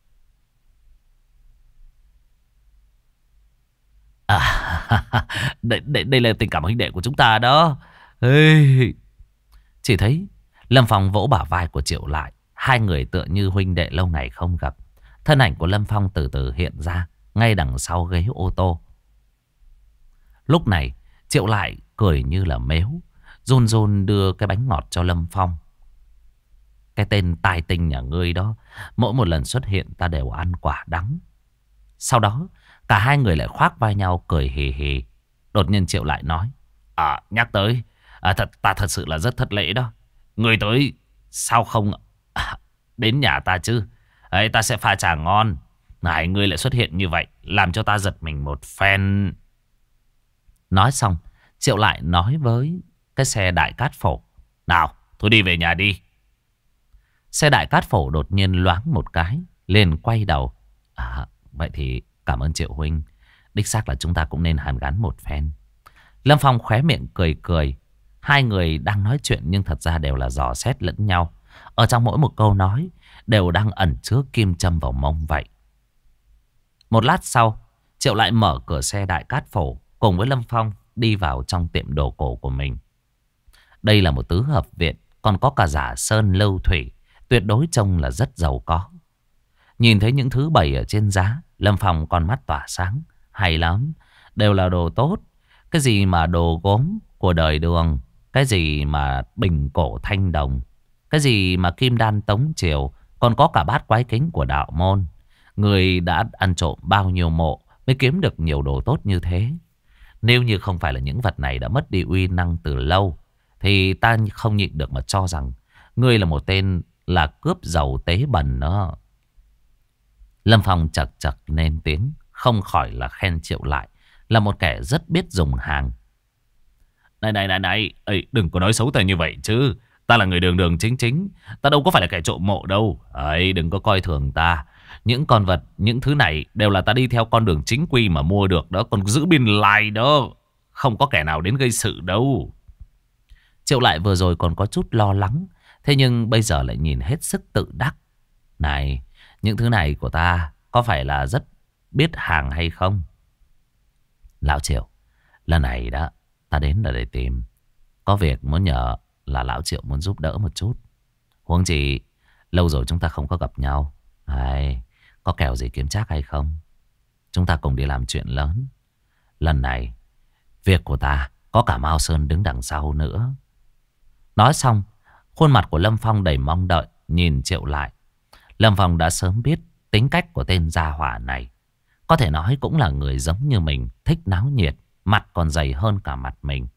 Đây là tình cảm huynh đệ của chúng ta đó. Ê. Chỉ thấy Lâm Phong vỗ bả vai của Triệu Lại. Hai người tựa như huynh đệ lâu ngày không gặp. Thân ảnh của Lâm Phong từ từ hiện ra ngay đằng sau ghế ô tô. Lúc này Triệu Lại cười như là mếu, run run đưa cái bánh ngọt cho Lâm Phong. Cái tên tài tinh nhà ngươi đó, mỗi một lần xuất hiện ta đều ăn quả đắng. Sau đó cả hai người lại khoác vai nhau cười hì hì. Đột nhiên Triệu Lại nói: nhắc tới, ta thật sự là rất thất lễ đó. Người tới sao không đến nhà ta chứ? Ấy, ta sẽ pha trà ngon. Này, ngươi lại xuất hiện như vậy, làm cho ta giật mình một phen. Nói xong Triệu Lại nói với cái xe Đại Cát Phổ: nào, thôi đi về nhà đi. Xe Đại Cát Phổ đột nhiên loáng một cái, liền quay đầu. Vậy thì cảm ơn Triệu huynh. Đích xác là chúng ta cũng nên hàn gắn một phen. Lâm Phong khóe miệng cười cười. Hai người đang nói chuyện nhưng thật ra đều là dò xét lẫn nhau. Ở trong mỗi một câu nói đều đang ẩn chứa kim châm vào mông vậy. Một lát sau, Triệu Lại mở cửa xe Đại Cát Phổ cùng với Lâm Phong đi vào trong tiệm đồ cổ của mình. Đây là một tứ hợp viện, còn có cả giả sơn lưu thủy, tuyệt đối trông là rất giàu có. Nhìn thấy những thứ bày ở trên giá, Lâm Phong con mắt tỏa sáng. Hay lắm, đều là đồ tốt. Cái gì mà đồ gốm của đời Đường, cái gì mà bình cổ thanh đồng, cái gì mà kim đan tống triều, còn có cả bát quái kính của đạo môn. Người đã ăn trộm bao nhiêu mộ mới kiếm được nhiều đồ tốt như thế. Nếu như không phải là những vật này đã mất đi uy năng từ lâu, thì ta không nhịn được mà cho rằng ngươi là một tên là cướp giàu tế bần đó. Lâm Phong chật chật lên tiếng, không khỏi là khen Triệu Lại là một kẻ rất biết dùng hàng. Này, ê, đừng có nói xấu ta như vậy chứ. Ta là người đường đường chính chính, ta đâu có phải là kẻ trộm mộ đâu. Ấy, đừng có coi thường ta. Những con vật, những thứ này đều là ta đi theo con đường chính quy mà mua được đó. Còn giữ biên lai đó, không có kẻ nào đến gây sự đâu. Triệu Lại vừa rồi còn có chút lo lắng, thế nhưng bây giờ lại nhìn hết sức tự đắc. Này, những thứ này của ta có phải là rất biết hàng hay không? Lão Triệu, lần này đó ta đến là để tìm. Có việc muốn nhờ là Lão Triệu muốn giúp đỡ một chút. Huống chi lâu rồi chúng ta không có gặp nhau. Hay, có kèo gì kiếm trác hay không? Chúng ta cùng đi làm chuyện lớn. Lần này việc của ta có cả Mao Sơn đứng đằng sau nữa. Nói xong, khuôn mặt của Lâm Phong đầy mong đợi nhìn Triệu Lại. Lâm Phong đã sớm biết tính cách của tên gia hỏa này. Có thể nói cũng là người giống như mình, thích náo nhiệt, mặt còn dày hơn cả mặt mình.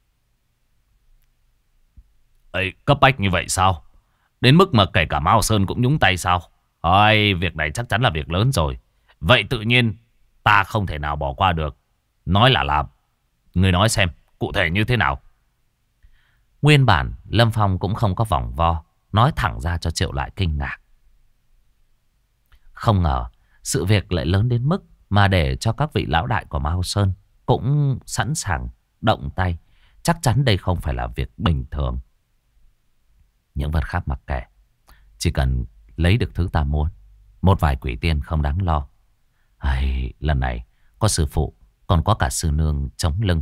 Ê, cấp bách như vậy sao? Đến mức mà kể cả Mao Sơn cũng nhúng tay sao? Ôi, việc này chắc chắn là việc lớn rồi. Vậy tự nhiên ta không thể nào bỏ qua được. Nói là làm. Người nói xem cụ thể như thế nào? Nguyên bản Lâm Phong cũng không có vòng vo, nói thẳng ra cho Triệu Lại kinh ngạc. Không ngờ sự việc lại lớn đến mức mà để cho các vị lão đại của Mao Sơn cũng sẵn sàng động tay. Chắc chắn đây không phải là việc bình thường. Những vật khác mặc kệ, chỉ cần lấy được thứ ta muốn, một vài quỷ tiên không đáng lo. Ai, lần này có sư phụ, còn có cả sư nương chống lưng.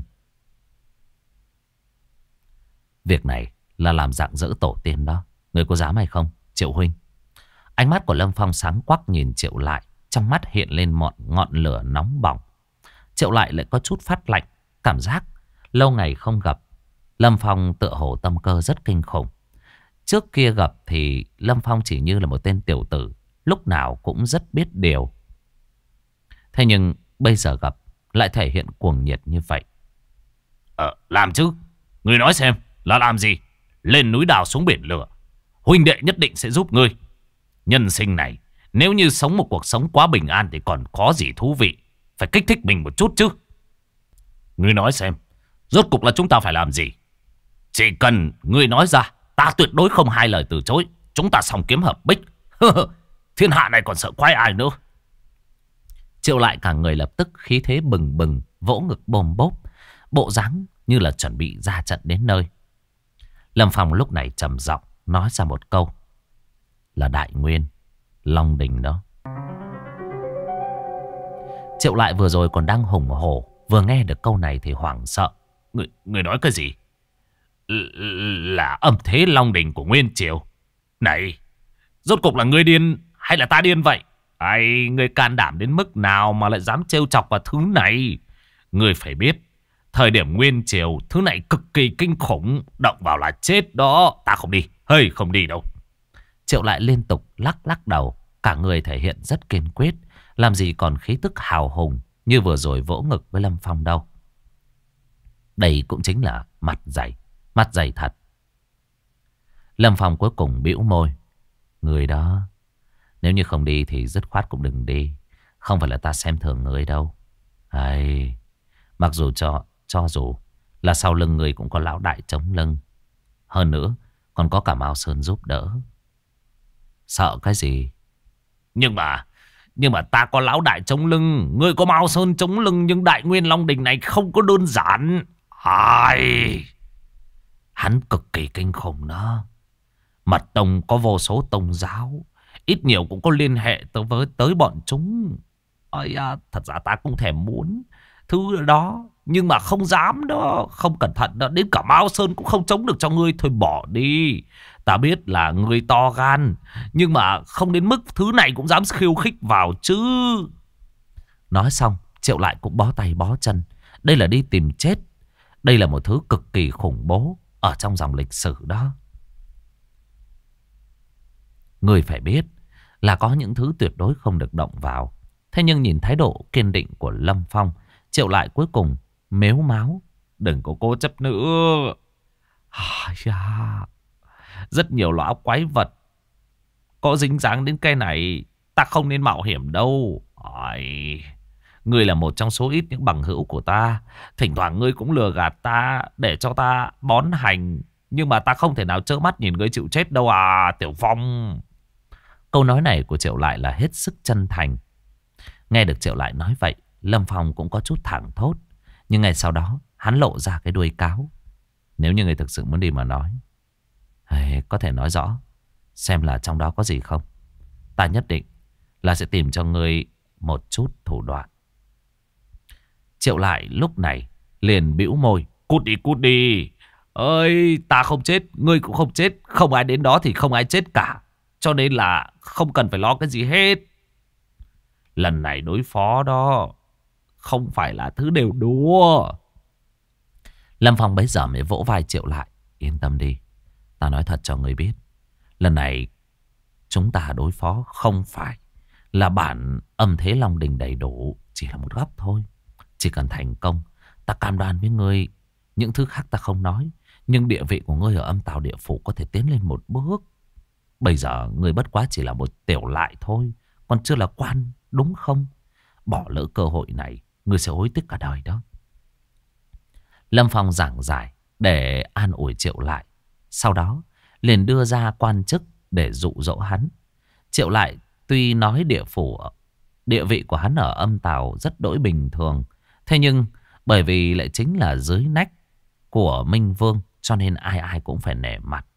Việc này là làm rạng rỡ tổ tiên đó. Người có dám hay không, Triệu huynh? Ánh mắt của Lâm Phong sáng quắc nhìn Triệu Lại, trong mắt hiện lên một ngọn lửa nóng bỏng. Triệu Lại lại có chút phát lạnh, cảm giác lâu ngày không gặp. Lâm Phong tựa hồ tâm cơ rất kinh khủng. Trước kia gặp thì Lâm Phong chỉ như là một tên tiểu tử, lúc nào cũng rất biết điều. Thế nhưng bây giờ gặp lại thể hiện cuồng nhiệt như vậy. Làm chứ. Người nói xem là làm gì? Lên núi đào xuống biển lửa. Huynh đệ nhất định sẽ giúp ngươi. Nhân sinh này, nếu như sống một cuộc sống quá bình an thì còn có gì thú vị. Phải kích thích mình một chút chứ. Ngươi nói xem, rốt cục là chúng ta phải làm gì? Chỉ cần ngươi nói ra, ta tuyệt đối không hai lời từ chối. Chúng ta song kiếm hợp bích. Thiên hạ này còn sợ quái ai nữa. Triệu Lại cả người lập tức khí thế bừng bừng, vỗ ngực bồm bốp, bộ dáng như là chuẩn bị ra trận đến nơi. Lâm Phong lúc này trầm giọng nói ra một câu. Là Đại Nguyên Long Đình đó. Triệu Lại vừa rồi còn đang hùng hổ, vừa nghe được câu này thì hoảng sợ. Người nói cái gì? Là âm thế Long Đình của Nguyên Triều. Này, rốt cục là ngươi điên hay là ta điên vậy? Ai, ngươi can đảm đến mức nào mà lại dám trêu chọc vào thứ này? Ngươi phải biết, thời điểm Nguyên Triều, thứ này cực kỳ kinh khủng. Động vào là chết đó. Ta không đi, hơi không đi đâu. Triệu Lại liên tục lắc lắc đầu, cả người thể hiện rất kiên quyết, làm gì còn khí tức hào hùng như vừa rồi vỗ ngực với Lâm Phong đâu. Đây cũng chính là mặt dày thật. Lâm Phong cuối cùng bĩu môi. Người đó, nếu như không đi thì dứt khoát cũng đừng đi. Không phải là ta xem thường người đâu. Ai, mặc dù cho dù là sau lưng người cũng có lão đại chống lưng. Hơn nữa còn có cả Mao Sơn giúp đỡ. Sợ cái gì? Nhưng mà ta có lão đại chống lưng, ngươi có Mao Sơn chống lưng, nhưng Đại Nguyên Long Đình này không có đơn giản. Ai, hắn cực kỳ kinh khủng đó. Mật tông có vô số tông giáo, ít nhiều cũng có liên hệ tới bọn chúng. Ôi à, thật ra ta cũng thèm muốn thứ đó, nhưng mà không dám đó. Không cẩn thận đó, đến cả Mao Sơn cũng không chống được cho ngươi. Thôi bỏ đi. Ta biết là ngươi to gan, nhưng mà không đến mức thứ này cũng dám khiêu khích vào chứ. Nói xong, Triệu Lại cũng bó tay bó chân. Đây là đi tìm chết. Đây là một thứ cực kỳ khủng bố ở trong dòng lịch sử đó. Người phải biết là có những thứ tuyệt đối không được động vào. Thế nhưng nhìn thái độ kiên định của Lâm Phong, Triệu Lại cuối cùng mếu máo. Đừng có cố chấp nữa. Rất nhiều loại quái vật có dính dáng đến cái này, ta không nên mạo hiểm đâu. Ôi, ngươi là một trong số ít những bằng hữu của ta. Thỉnh thoảng ngươi cũng lừa gạt ta để cho ta bón hành. Nhưng mà ta không thể nào trơ mắt nhìn ngươi chịu chết đâu à, Tiểu Phong. Câu nói này của Triệu Lại là hết sức chân thành. Nghe được Triệu Lại nói vậy, Lâm Phong cũng có chút thảng thốt. Nhưng ngay sau đó, hắn lộ ra cái đuôi cáo. Nếu như ngươi thực sự muốn đi mà nói, có thể nói rõ, xem là trong đó có gì không. Ta nhất định là sẽ tìm cho ngươi một chút thủ đoạn. Triệu Lại lúc này liền bĩu môi. Cút đi, cút đi. Ơi, ta không chết, ngươi cũng không chết. Không ai đến đó thì không ai chết cả. Cho nên là không cần phải lo cái gì hết. Lần này đối phó đó không phải là thứ đều đùa. Lâm Phong bấy giờ mới vỗ vai Triệu Lại. Yên tâm đi, ta nói thật cho ngươi biết, lần này chúng ta đối phó không phải là bản âm thế Long Đình đầy đủ, chỉ là một góc thôi. Chỉ cần thành công, ta cam đoan với ngươi, những thứ khác ta không nói, nhưng địa vị của ngươi ở âm tào địa phủ có thể tiến lên một bước. Bây giờ ngươi bất quá chỉ là một tiểu lại thôi, còn chưa là quan, đúng không? Bỏ lỡ cơ hội này, ngươi sẽ hối tiếc cả đời đó. Lâm Phong giảng giải để an ủi Triệu Lại. Sau đó liền đưa ra quan chức để dụ dỗ hắn. Triệu Lại tuy nói địa vị của hắn ở âm tào rất đỗi bình thường, thế nhưng bởi vì lại chính là dưới nách của Minh Vương, cho nên ai ai cũng phải nể mặt.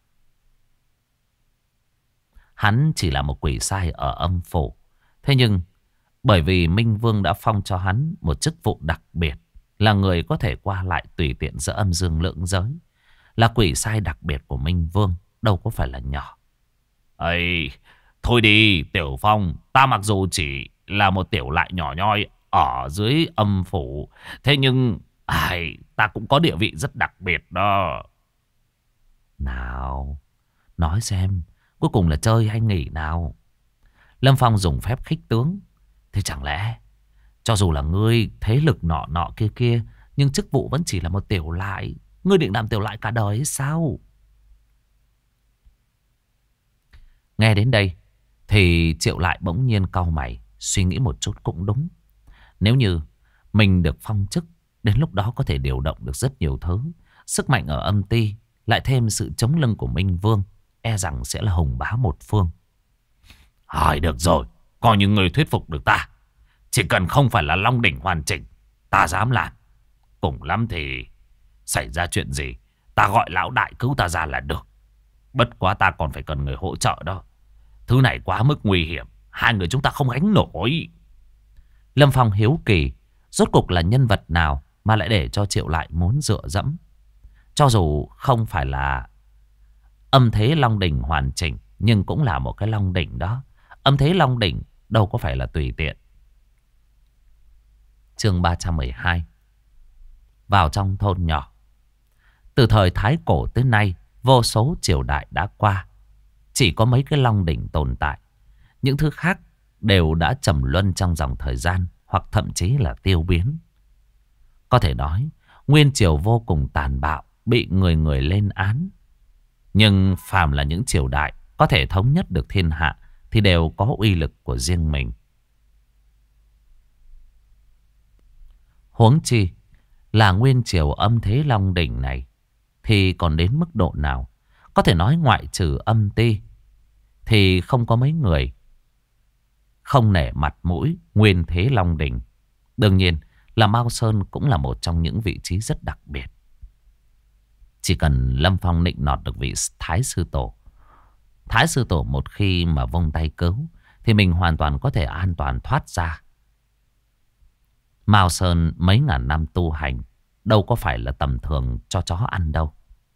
Hắn chỉ là một quỷ sai ở âm phủ, thế nhưng bởi vì Minh Vương đã phong cho hắn một chức vụ đặc biệt, là người có thể qua lại tùy tiện giữa âm dương lưỡng giới, là quỷ sai đặc biệt của Minh Vương, đâu có phải là nhỏ. Ây, thôi đi Tiểu Phong, ta mặc dù chỉ là một tiểu lại nhỏ nhoi ở dưới âm phủ, thế nhưng ta cũng có địa vị rất đặc biệt đó. Nào, nói xem, cuối cùng là chơi hay nghỉ nào? Lâm Phong dùng phép khích tướng. Thế chẳng lẽ cho dù là ngươi thế lực nọ nọ kia kia, nhưng chức vụ vẫn chỉ là một tiểu lại, ngươi định làm tiểu lại cả đời hay sao? Nghe đến đây thì Triệu Lại bỗng nhiên cau mày, suy nghĩ một chút cũng đúng. Nếu như mình được phong chức, đến lúc đó có thể điều động được rất nhiều thứ. Sức mạnh ở âm ti, lại thêm sự chống lưng của Minh Vương, e rằng sẽ là hùng bá một phương. Được rồi, coi như người thuyết phục được ta. Chỉ cần không phải là Long Đỉnh hoàn chỉnh, ta dám làm. Cùng lắm thì xảy ra chuyện gì, ta gọi lão đại cứu ta ra là được. Bất quá ta còn phải cần người hỗ trợ đó. Thứ này quá mức nguy hiểm, hai người chúng ta không gánh nổi. Lâm Phong hiếu kỳ, rốt cục là nhân vật nào mà lại để cho Triệu Lại muốn dựa dẫm. Cho dù không phải là âm thế Long Đỉnh hoàn chỉnh, nhưng cũng là một cái Long Đỉnh đó. Âm thế Long Đỉnh đâu có phải là tùy tiện. Chương 312. Vào trong thôn nhỏ. Từ thời Thái Cổ tới nay, vô số triều đại đã qua, chỉ có mấy cái Long Đỉnh tồn tại. Những thứ khác đều đã trầm luân trong dòng thời gian, hoặc thậm chí là tiêu biến. Có thể nói, nguyên triều vô cùng tàn bạo, bị người người lên án. Nhưng phàm là những triều đại có thể thống nhất được thiên hạ thì đều có uy lực của riêng mình. Huống chi là nguyên triều âm thế Long Đỉnh này thì còn đến mức độ nào? Có thể nói ngoại trừ âm ti thì không có mấy người không nể mặt mũi nguyên thế Long Đỉnh. Đương nhiên là Mao Sơn cũng là một trong những vị trí rất đặc biệt. Chỉ cần Lâm Phong nịnh nọt được vị Thái Sư Tổ, Thái Sư Tổ một khi mà vung tay cứu thì mình hoàn toàn có thể an toàn thoát ra. Mao Sơn mấy ngàn năm tu hành đâu có phải là tầm thường cho chó ăn đâu.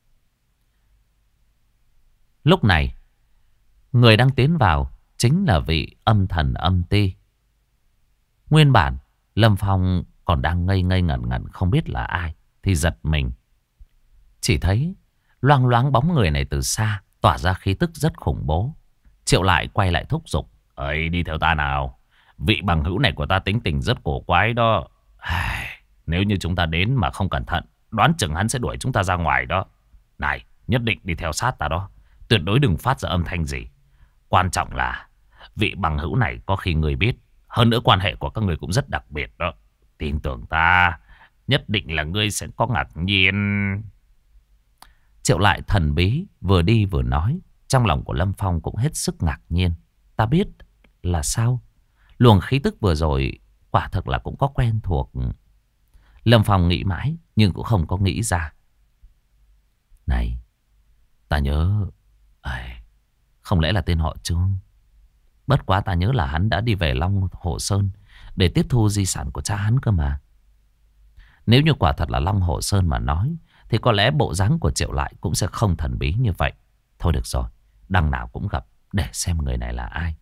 Lúc này, người đang tiến vào chính là vị âm thần âm ti. Nguyên bản, Lâm Phong còn đang ngây ngây ngẩn ngẩn không biết là ai, thì giật mình. Chỉ thấy loang loáng bóng người này từ xa, tỏa ra khí tức rất khủng bố. Triệu Lại quay lại thúc giục. Ấy, đi theo ta nào. Vị bằng hữu này của ta tính tình rất cổ quái đó. Nếu như chúng ta đến mà không cẩn thận, đoán chừng hắn sẽ đuổi chúng ta ra ngoài đó. Này, nhất định đi theo sát ta đó. Tuyệt đối đừng phát ra âm thanh gì. Quan trọng là vị bằng hữu này có khi người biết. Hơn nữa quan hệ của các người cũng rất đặc biệt đó. Tin tưởng ta, nhất định là ngươi sẽ có ngạc nhiên. Triệu Lại thần bí vừa đi vừa nói. Trong lòng của Lâm Phong cũng hết sức ngạc nhiên. Ta biết là sao? Luồng khí tức vừa rồi quả thực là cũng có quen thuộc. Lâm Phong nghĩ mãi nhưng cũng không có nghĩ ra. Này, ta nhớ... không lẽ là tên họ Trương? Bất quá ta nhớ là hắn đã đi về Long Hồ Sơn để tiếp thu di sản của cha hắn cơ mà. Nếu như quả thật là Long Hồ Sơn mà nói thì có lẽ bộ dáng của Triệu Lại cũng sẽ không thần bí như vậy. Thôi được rồi, đằng nào cũng gặp, để xem người này là ai.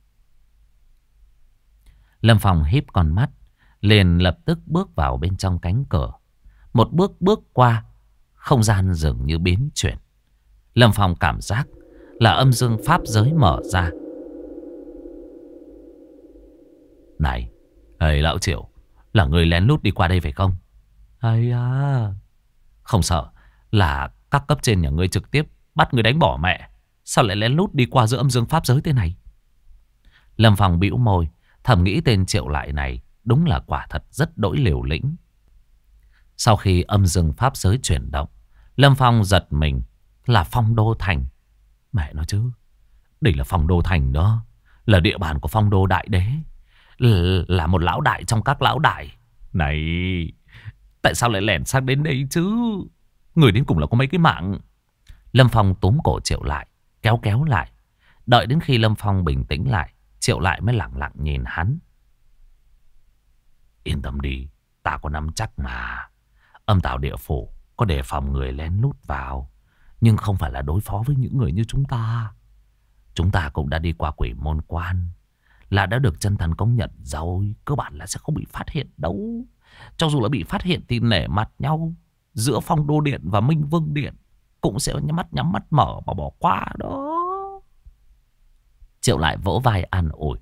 Lâm Phong híp con mắt, liền lập tức bước vào bên trong cánh cửa. Một bước qua, không gian dường như biến chuyển. Lâm Phong cảm giác là âm dương pháp giới mở ra. Này, lão Triệu, là người lén lút đi qua đây phải không? Không sợ là các cấp trên nhà ngươi trực tiếp bắt ngươi đánh bỏ mẹ? Sao lại lén lút đi qua giữa âm dương pháp giới thế này? Lâm Phong bĩu môi, thầm nghĩ tên Triệu Lại này đúng là quả thật rất đỗi liều lĩnh. Sau khi âm dương pháp giới chuyển động, Lâm Phong giật mình, là Phong Đô Thành. Mẹ nói chứ, đây là Phong Đô Thành đó, là địa bàn của Phong Đô Đại Đế, là một lão đại trong các lão đại. Này, tại sao lại lẻn sang đến đây chứ? Người đến cùng là có mấy cái mạng. Lâm Phong túm cổ Triệu Lại, kéo lại. Đợi đến khi Lâm Phong bình tĩnh lại, Triệu Lại mới lặng lặng nhìn hắn. Yên tâm đi, ta có nắm chắc mà. Âm Tào Địa Phủ có đề phòng người lén lút vào, nhưng không phải là đối phó với những người như chúng ta. Chúng ta cũng đã đi qua Quỷ Môn Quan, là đã được chân thần công nhận rồi. Cơ bản là sẽ không bị phát hiện đâu. Cho dù là bị phát hiện thì nể mặt nhau giữa Phong Đô Điện và Minh Vương Điện cũng sẽ nhắm mắt mở mà bỏ qua đó. Triệu Lại vỗ vai an ủi.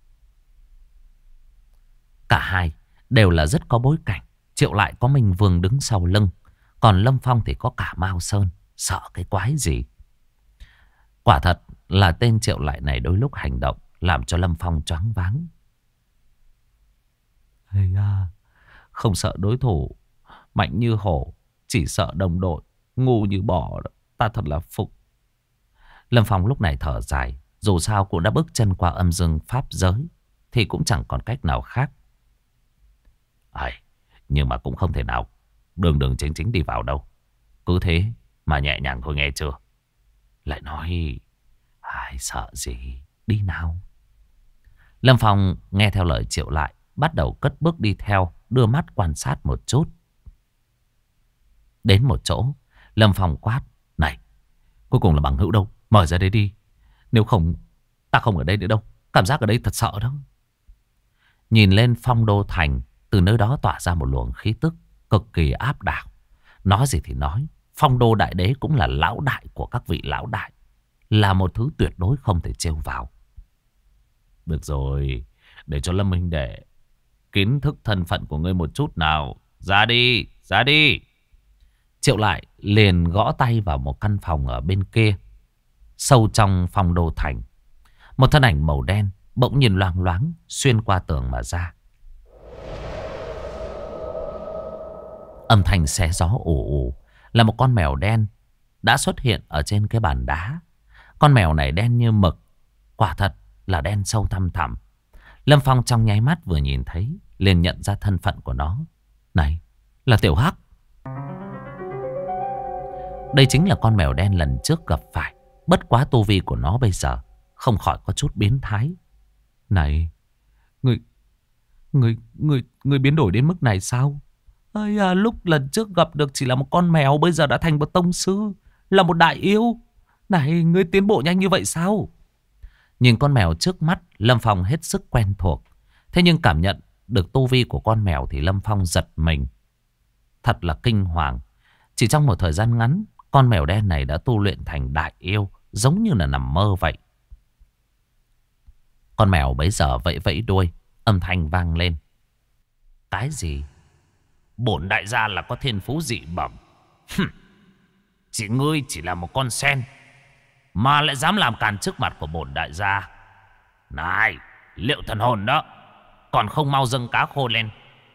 Cả hai đều là rất có bối cảnh. Triệu Lại có Minh Vương đứng sau lưng, còn Lâm Phong thì có cả Mao Sơn. Sợ cái quái gì? Quả thật là tên Triệu Lại này đôi lúc hành động làm cho Lâm Phong choáng váng. Không sợ đối thủ, mạnh như hổ, chỉ sợ đồng đội, ngu như bò. Ta thật là phục. Lâm Phong lúc này thở dài. Dù sao cũng đã bước chân qua âm dương pháp giới thì cũng chẳng còn cách nào khác. Nhưng mà cũng không thể nào đường chính đi vào đâu. Cứ thế mà nhẹ nhàng thôi nghe chưa? Lại nói sợ gì? Đi nào. Lâm Phong nghe theo lời Triệu Lại, bắt đầu cất bước đi theo, đưa mắt quan sát một chút. Đến một chỗ, Lâm Phong quát. Này, cuối cùng là bằng hữu đâu? Mở ra đây đi. Nếu không, ta không ở đây nữa đâu. Cảm giác ở đây thật sợ đó. Nhìn lên Phong Đô Thành, từ nơi đó tỏa ra một luồng khí tức cực kỳ áp đảo. Nói gì thì nói, Phong Đô Đại Đế cũng là lão đại của các vị lão đại, là một thứ tuyệt đối không thể trêu vào. Được rồi, để cho Lâm Minh Đệ kiến thức thân phận của ngươi một chút nào. Ra đi, ra đi. Triệu Lại liền gõ tay vào một căn phòng ở bên kia. Sâu trong Phong Đô Thành, một thân ảnh màu đen bỗng nhiên loang loáng xuyên qua tường mà ra. Âm thanh xé gió ù ù, là một con mèo đen đã xuất hiện ở trên cái bàn đá. Con mèo này đen như mực, quả thật là đen sâu thăm thẳm. Lâm Phong trong nháy mắt vừa nhìn thấy liền nhận ra thân phận của nó. Này, là Tiểu Hắc. Đây chính là con mèo đen lần trước gặp phải. Bất quá tu vi của nó bây giờ không khỏi có chút biến thái. Này, người biến đổi đến mức này sao? Lúc lần trước gặp được chỉ là một con mèo, bây giờ đã thành một tông sư, là một đại yêu. Này, ngươi tiến bộ nhanh như vậy sao? Nhìn con mèo trước mắt, Lâm Phong hết sức quen thuộc. Thế nhưng cảm nhận được tu vi của con mèo thì Lâm Phong giật mình. Thật là kinh hoàng. Chỉ trong một thời gian ngắn, con mèo đen này đã tu luyện thành đại yêu, giống như là nằm mơ vậy. Con mèo bấy giờ vẫy vẫy đuôi, âm thanh vang lên. Cái gì? Bổn đại gia là có thiên phú dị bẩm. Chỉ ngươi chỉ là một con sen, mà lại dám làm càn trước mặt của bổn đại gia. Này, Liệu thần hồn đó, còn không mau dâng cá khô lên.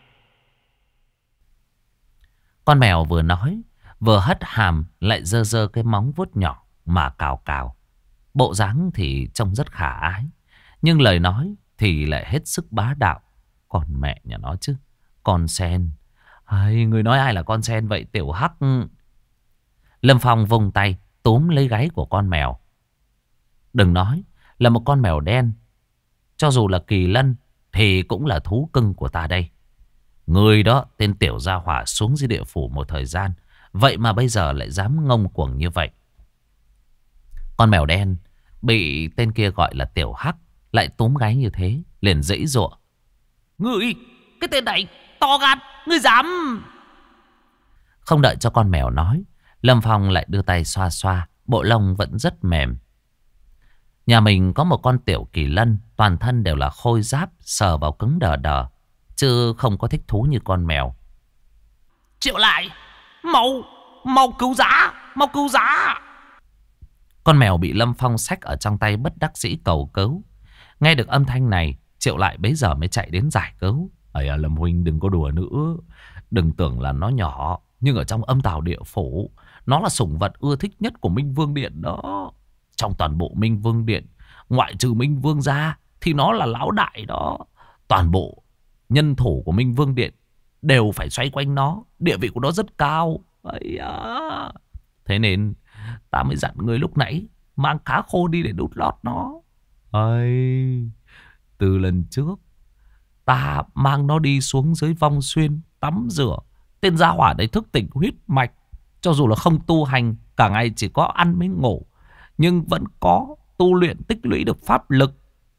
Con mèo vừa nói, vừa hất hàm lại giơ giơ cái móng vuốt nhỏ mà cào cào. Bộ dáng thì trông rất khả ái, nhưng lời nói thì lại hết sức bá đạo. Còn mẹ nhà nó chứ, con sen. Ai, người nói ai là con sen vậy tiểu hắc? Lâm Phong vung tay túm lấy gáy của con mèo. Đừng nói là một con mèo đen, cho dù là kỳ lân thì cũng là thú cưng của ta đây. Người đó tên tiểu gia hỏa xuống dưới địa phủ một thời gian, vậy mà bây giờ lại dám ngông cuồng như vậy. Con mèo đen bị tên kia gọi là tiểu hắc lại túm gáy như thế, liền giãy giụa. Ngươi, cái tên này to gan, ngươi dám... Không đợi cho con mèo nói, Lâm Phong lại đưa tay xoa xoa, bộ lông vẫn rất mềm. Nhà mình có một con tiểu kỳ lân, toàn thân đều là khôi giáp, sờ vào cứng đờ đờ, chứ không có thích thú như con mèo. Triệu lại, mau cứu giá, mau cứu giá. Con mèo bị Lâm Phong xách ở trong tay bất đắc dĩ cầu cứu. Nghe được âm thanh này, Triệu lại bấy giờ mới chạy đến giải cứu. À, Lâm huynh đừng có đùa nữa. Đừng tưởng là nó nhỏ, nhưng ở trong âm tào địa phủ, nó là sủng vật ưa thích nhất của Minh Vương Điện đó. Trong toàn bộ Minh Vương Điện, ngoại trừ Minh Vương ra, thì nó là lão đại đó. Toàn bộ nhân thủ của Minh Vương Điện đều phải xoay quanh nó. Địa vị của nó rất cao. Thế nên ta mới dặn ngươi lúc nãy mang cá khô đi để đút lót nó. Từ lần trước ta mang nó đi xuống dưới Vong Xuyên tắm rửa, tên gia hỏa đấy thức tỉnh huyết mạch. Cho dù là không tu hành, cả ngày chỉ có ăn mới ngủ, nhưng vẫn có tu luyện tích lũy được pháp lực.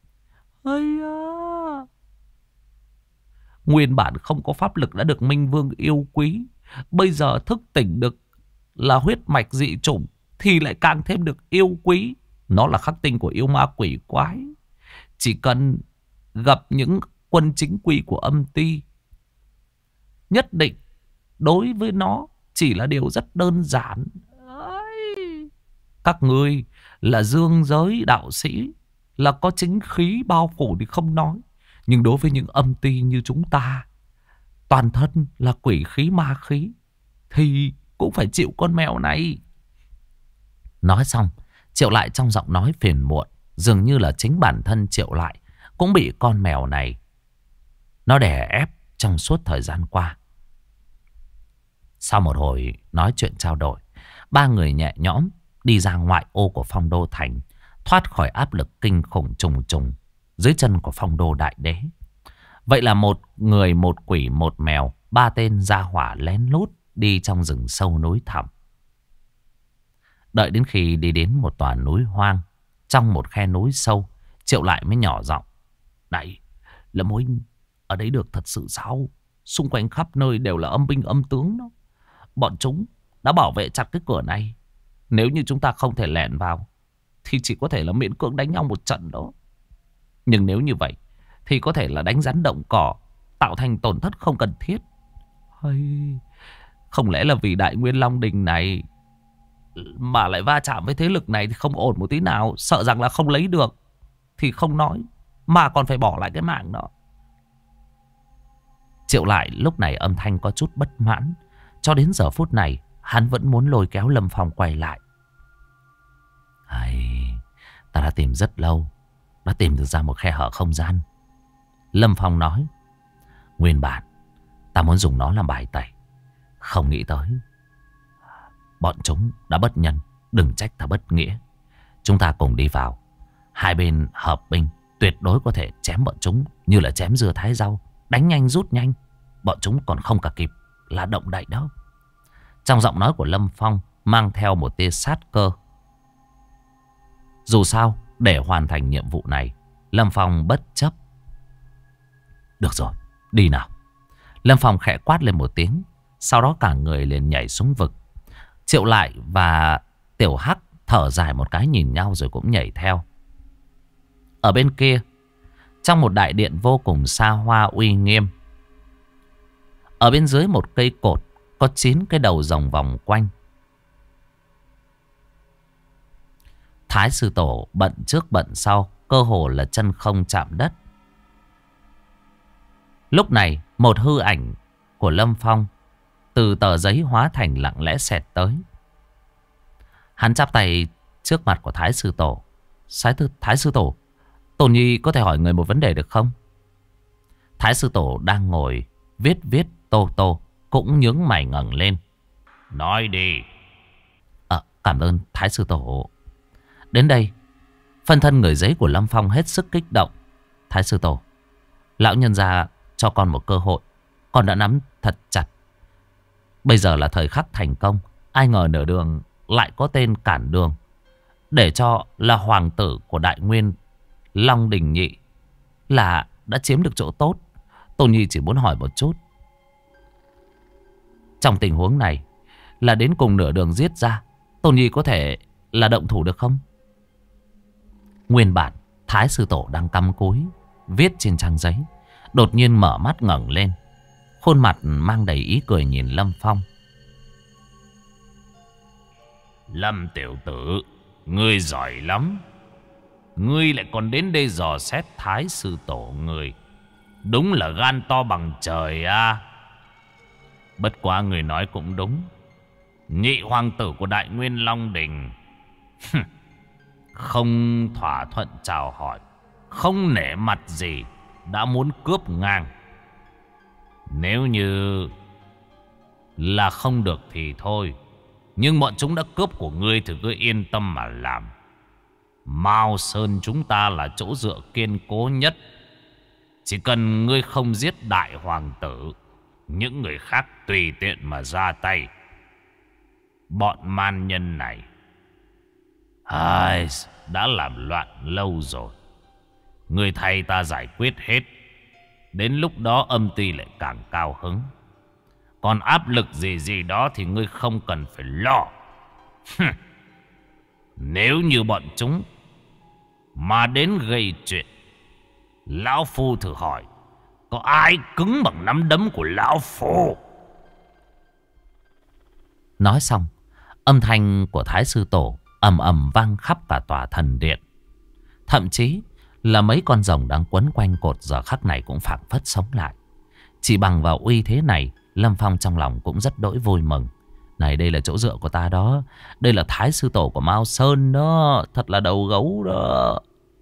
Nguyên bản không có pháp lực đã được Minh Vương yêu quý, bây giờ thức tỉnh được là huyết mạch dị chủng thì lại càng thêm được yêu quý. Nó là khắc tinh của yêu ma quỷ quái. Chỉ cần gặp những quân chính quy của âm ty, nhất định đối với nó chỉ là điều rất đơn giản. Các ngươi là dương giới đạo sĩ, là có chính khí bao phủ thì không nói, nhưng đối với những âm ty như chúng ta, toàn thân là quỷ khí ma khí, thì cũng phải chịu con mèo này. Nói xong, Triệu lại trong giọng nói phiền muộn, dường như là chính bản thân Triệu lại cũng bị con mèo này nó đè ép trong suốt thời gian qua. Sau một hồi nói chuyện trao đổi, ba người nhẹ nhõm đi ra ngoại ô của Phong Đô Thành, thoát khỏi áp lực kinh khủng trùng trùng dưới chân của Phong Đô Đại Đế. Vậy là một người, một quỷ, một mèo, ba tên gia hỏa lén lút đi trong rừng sâu núi thẳm. Đợi đến khi đi đến một tòa núi hoang, trong một khe núi sâu, Triệu lại mới nhỏ giọng: "Này, Lâm huynh, ở đấy được thật sự sao? Xung quanh khắp nơi đều là âm binh âm tướng đó. Bọn chúng đã bảo vệ chặt cái cửa này. Nếu như chúng ta không thể lẻn vào thì chỉ có thể là miễn cưỡng đánh nhau một trận đó. Nhưng nếu như vậy thì có thể là đánh rắn động cỏ, tạo thành tổn thất không cần thiết. Không lẽ là vì Đại Nguyên Long Đình này mà lại va chạm với thế lực này thì không ổn một tí nào. Sợ rằng là không lấy được thì không nói, mà còn phải bỏ lại cái mạng đó." Triệu lại lúc này âm thanh có chút bất mãn. Cho đến giờ phút này hắn vẫn muốn lôi kéo Lâm Phong quay lại. Ta đã tìm rất lâu, đã tìm được ra một khe hở không gian. Lâm Phong nói: "Nguyên bản ta muốn dùng nó làm bài tẩy, không nghĩ tới bọn chúng đã bất nhân. Đừng trách ta bất nghĩa. Chúng ta cùng đi vào, hai bên hợp binh, tuyệt đối có thể chém bọn chúng như là chém dưa thái rau. Đánh nhanh rút nhanh, bọn chúng còn không cả kịp là động đậy đó." Trong giọng nói của Lâm Phong mang theo một tia sát cơ. Dù sao, để hoàn thành nhiệm vụ này, Lâm Phong bất chấp. "Được rồi, đi nào." Lâm Phong khẽ quát lên một tiếng, sau đó cả người liền nhảy xuống vực. Triệu lại và Tiểu Hắc thở dài một cái nhìn nhau rồi cũng nhảy theo. Ở bên kia, trong một đại điện vô cùng xa hoa uy nghiêm, ở bên dưới một cây cột có 9 cái đầu rồng vòng quanh. Thái sư tổ bận trước bận sau, cơ hồ là chân không chạm đất. Lúc này một hư ảnh của Lâm Phong từ tờ giấy hóa thành lặng lẽ xẹt tới. Hắn chắp tay trước mặt của Thái sư tổ. Thái sư tổ, Tôn Nhi có thể hỏi người một vấn đề được không? Thái sư tổ đang ngồi viết tô cũng nhướng mày ngẩng lên. Nói đi. Cảm ơn Thái sư tổ. Đến đây, phân thân người giấy của Lâm Phong hết sức kích động. Thái sư tổ, lão nhân gia cho con một cơ hội, con đã nắm thật chặt. Bây giờ là thời khắc thành công. Ai ngờ nửa đường lại có tên cản đường, để cho là hoàng tử của Đại Nguyên Long Đình Nhị là đã chiếm được chỗ tốt. Tôn Nhi chỉ muốn hỏi một chút, trong tình huống này là đến cùng nửa đường giết ra, Tôn Nhi có thể là động thủ được không? Nguyên bản Thái sư tổ đang cắm cúi viết trên trang giấy, đột nhiên mở mắt ngẩng lên, khuôn mặt mang đầy ý cười nhìn Lâm Phong. Lâm tiểu tử, ngươi giỏi lắm. Ngươi lại còn đến đây dò xét Thái sư tổ ngươi. Đúng là gan to bằng trời à. Bất quá người nói cũng đúng. Nhị hoàng tử của Đại Nguyên Long Đình không thỏa thuận chào hỏi, không nể mặt gì, đã muốn cướp ngang. Nếu như là không được thì thôi, nhưng bọn chúng đã cướp của ngươi thì cứ yên tâm mà làm. Mao Sơn chúng ta là chỗ dựa kiên cố nhất. Chỉ cần ngươi không giết đại hoàng tử, những người khác tùy tiện mà ra tay. Bọn man nhân này đã làm loạn lâu rồi. Ngươi thay ta giải quyết hết, đến lúc đó âm ty lại càng cao hứng. Còn áp lực gì đó thì ngươi không cần phải lo. Nếu như bọn chúng mà đến gây chuyện, lão phu thử hỏi, có ai cứng bằng nắm đấm của lão phu? Nói xong, âm thanh của Thái sư tổ ầm ầm vang khắp cả tòa thần điện. Thậm chí là mấy con rồng đang quấn quanh cột giờ khắc này cũng phảng phất sống lại. Chỉ bằng vào uy thế này, Lâm Phong trong lòng cũng rất đỗi vui mừng. Này, đây là chỗ dựa của ta đó. Đây là Thái sư tổ của Mao Sơn đó. Thật là đầu gấu đó.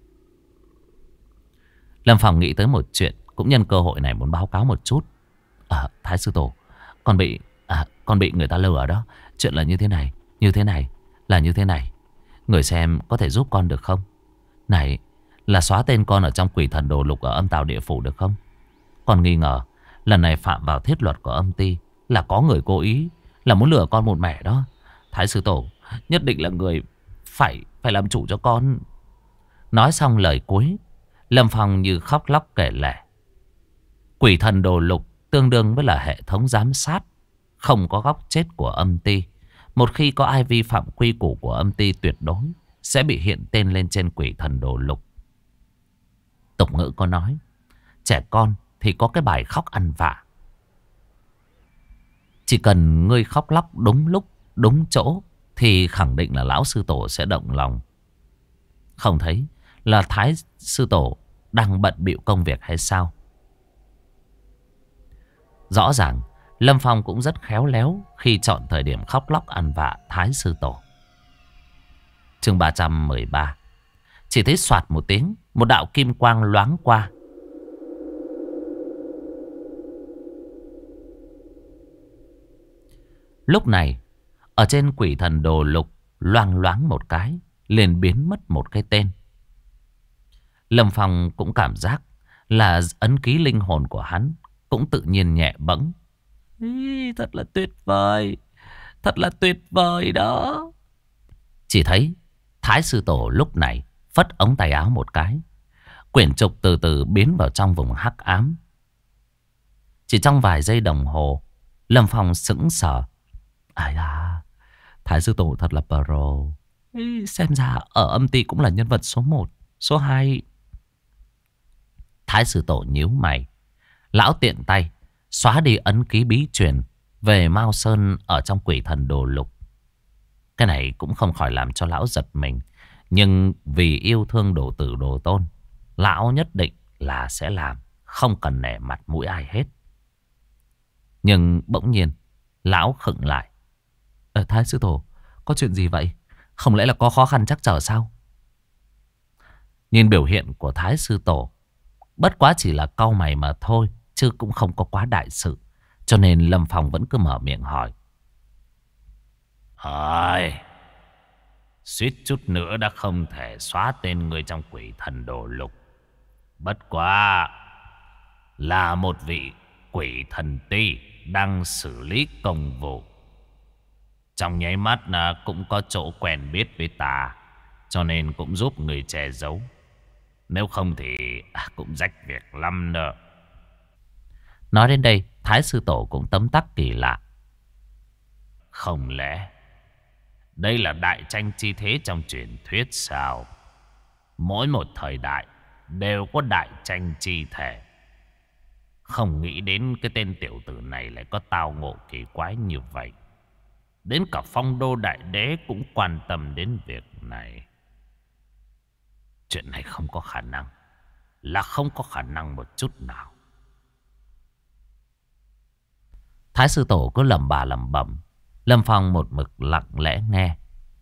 Lâm Phong nghĩ tới một chuyện, cũng nhân cơ hội này muốn báo cáo một chút. Thái sư tổ, con bị người ta lừa đó. Chuyện là như thế này, là như thế này. Người xem có thể giúp con được không? Này, là xóa tên con ở trong quỷ thần đồ lục ở âm tào địa phủ được không? Con nghi ngờ lần này phạm vào thiết luật của âm ty, là có người cố ý, là muốn lừa con một mẻ đó. Thái sư tổ nhất định là người phải làm chủ cho con. Nói xong lời cuối, Lâm Phong như khóc lóc kể lể. Quỷ thần đồ lục tương đương với là hệ thống giám sát, không có góc chết của âm ty. Một khi có ai vi phạm quy củ của âm ty, tuyệt đối sẽ bị hiện tên lên trên quỷ thần đồ lục. Tục ngữ có nói, trẻ con thì có cái bài khóc ăn vạ. Chỉ cần ngươi khóc lóc đúng lúc, đúng chỗ, thì khẳng định là lão sư tổ sẽ động lòng. Không thấy là Thái sư tổ đang bận bịu công việc hay sao? Rõ ràng Lâm Phong cũng rất khéo léo khi chọn thời điểm khóc lóc ăn vạ Thái sư tổ. Chương 313. Chỉ thấy soạt một tiếng, một đạo kim quang loáng qua. Lúc này, ở trên quỷ thần đồ lục loang loáng một cái, liền biến mất một cái tên. Lâm Phong cũng cảm giác là ấn ký linh hồn của hắn cũng tự nhiên nhẹ bẫng. Thật là tuyệt vời, thật là tuyệt vời đó. Chỉ thấy Thái sư tổ lúc này phất ống tay áo một cái, quyển trục từ từ biến vào trong vùng hắc ám. Chỉ trong vài giây đồng hồ, Lâm Phong sững sờ. Ai da, Thái sư tổ thật là pro. Xem ra ở âm ty cũng là nhân vật số 1, số 2. Thái sư tổ nhíu mày. Lão tiện tay xóa đi ấn ký bí truyền về Mao Sơn ở trong quỷ thần đồ lục. Cái này cũng không khỏi làm cho lão giật mình. Nhưng vì yêu thương đồ tử đồ tôn, lão nhất định là sẽ làm, không cần nể mặt mũi ai hết. Nhưng bỗng nhiên lão khựng lại. Thái sư tổ, có chuyện gì vậy? Không lẽ là có khó khăn trắc trở sao? Nhìn biểu hiện của Thái sư tổ, bất quá chỉ là cau mày mà thôi, chứ cũng không có quá đại sự. Cho nên Lâm Phong vẫn cứ mở miệng hỏi. Suýt chút nữa đã không thể xóa tên người trong quỷ thần đồ lục. Bất quá là một vị quỷ thần ti đang xử lý công vụ. Trong nháy mắt cũng có chỗ quen biết với ta, cho nên cũng giúp người che giấu. Nếu không thì cũng rách việc lắm nữa. Nói đến đây, Thái sư tổ cũng tấm tắc kỳ lạ. Không lẽ đây là đại tranh chi thế trong truyền thuyết sao? Mỗi một thời đại đều có đại tranh chi thể. Không nghĩ đến cái tên tiểu tử này lại có tao ngộ kỳ quái như vậy. Đến cả Phong Đô Đại Đế cũng quan tâm đến việc này. Chuyện này không có khả năng. Là không có khả năng một chút nào. Thái sư tổ cứ lẩm bà lẩm bẩm. Lâm Phong một mực lặng lẽ nghe.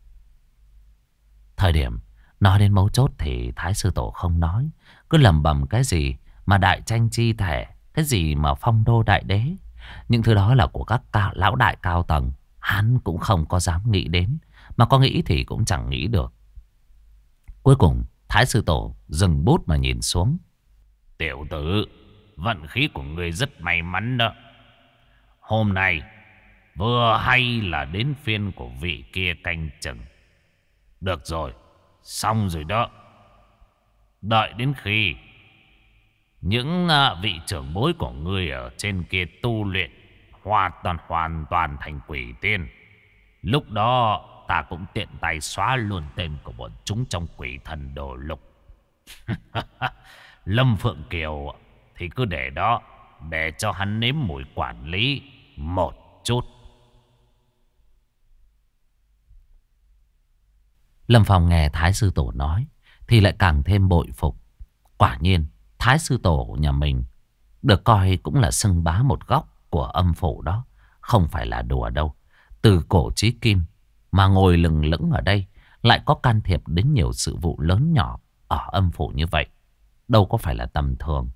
Thời điểm nói đến mấu chốt thì Thái sư tổ không nói. Cứ lẩm bẩm cái gì mà đại tranh chi thể, cái gì mà Phong Đô Đại Đế. Những thứ đó là của các lão đại cao tầng. Hắn cũng không có dám nghĩ đến. Mà có nghĩ thì cũng chẳng nghĩ được. Cuối cùng Thái sư tổ dừng bút mà nhìn xuống. Tiểu tử, vận khí của ngươi rất may mắn đó. Hôm nay vừa hay là đến phiên của vị kia canh chừng. Được rồi, xong rồi đó. Đợi đến khi những vị trưởng bối của ngươi ở trên kia tu luyện hoàn toàn thành quỷ tiên, lúc đó ta cũng tiện tay xóa luôn tên của bọn chúng trong quỷ thần đồ lục. Lâm Phượng Kiều thì cứ để đó, để cho hắn nếm mùi quản lý một chút. Lâm Phong nghe Thái sư tổ nói thì lại càng thêm bội phục. Quả nhiên Thái sư tổ nhà mình được coi cũng là xưng bá một góc của âm phủ đó. Không phải là đùa đâu. Từ cổ chí kim mà ngồi lừng lững ở đây, lại có can thiệp đến nhiều sự vụ lớn nhỏ ở âm phủ như vậy, đâu có phải là tầm thường.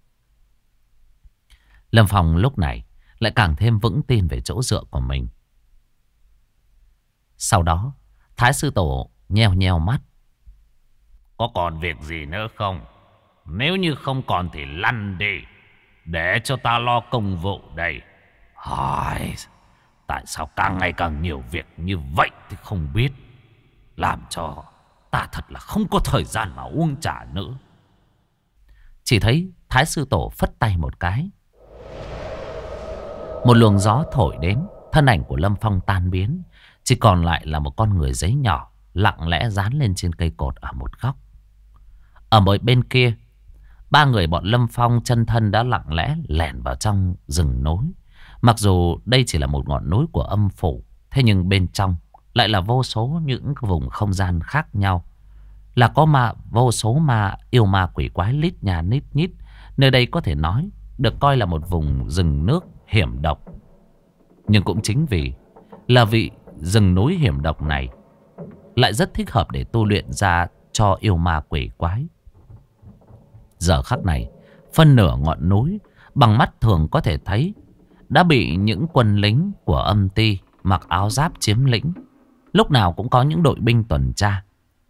Lâm Phong lúc này lại càng thêm vững tin về chỗ dựa của mình. Sau đó Thái sư tổ nheo nheo mắt. Có còn việc gì nữa không? Nếu như không còn thì lăn đi, để cho ta lo công vụ đây. Tại sao càng ngày càng nhiều việc như vậy thì không biết, làm cho ta thật là không có thời gian mà uống trà nữa. Chỉ thấy Thái sư tổ phất tay một cái, một luồng gió thổi đến. Thân ảnh của Lâm Phong tan biến, chỉ còn lại là một con người giấy nhỏ lặng lẽ dán lên trên cây cột ở một góc. Ở một bên kia, ba người bọn Lâm Phong chân thân đã lặng lẽ lẻn vào trong rừng núi. Mặc dù đây chỉ là một ngọn núi của âm phủ, thế nhưng bên trong lại là vô số những vùng không gian khác nhau. Là có vô số yêu ma quỷ quái lít nhà lít nhít. Nơi đây có thể nói được coi là một vùng rừng nước hiểm độc. Nhưng cũng chính vì là vị rừng núi hiểm độc này lại rất thích hợp để tu luyện ra cho yêu ma quỷ quái. Giờ khắc này, phân nửa ngọn núi bằng mắt thường có thể thấy đã bị những quân lính của âm ty mặc áo giáp chiếm lĩnh. Lúc nào cũng có những đội binh tuần tra.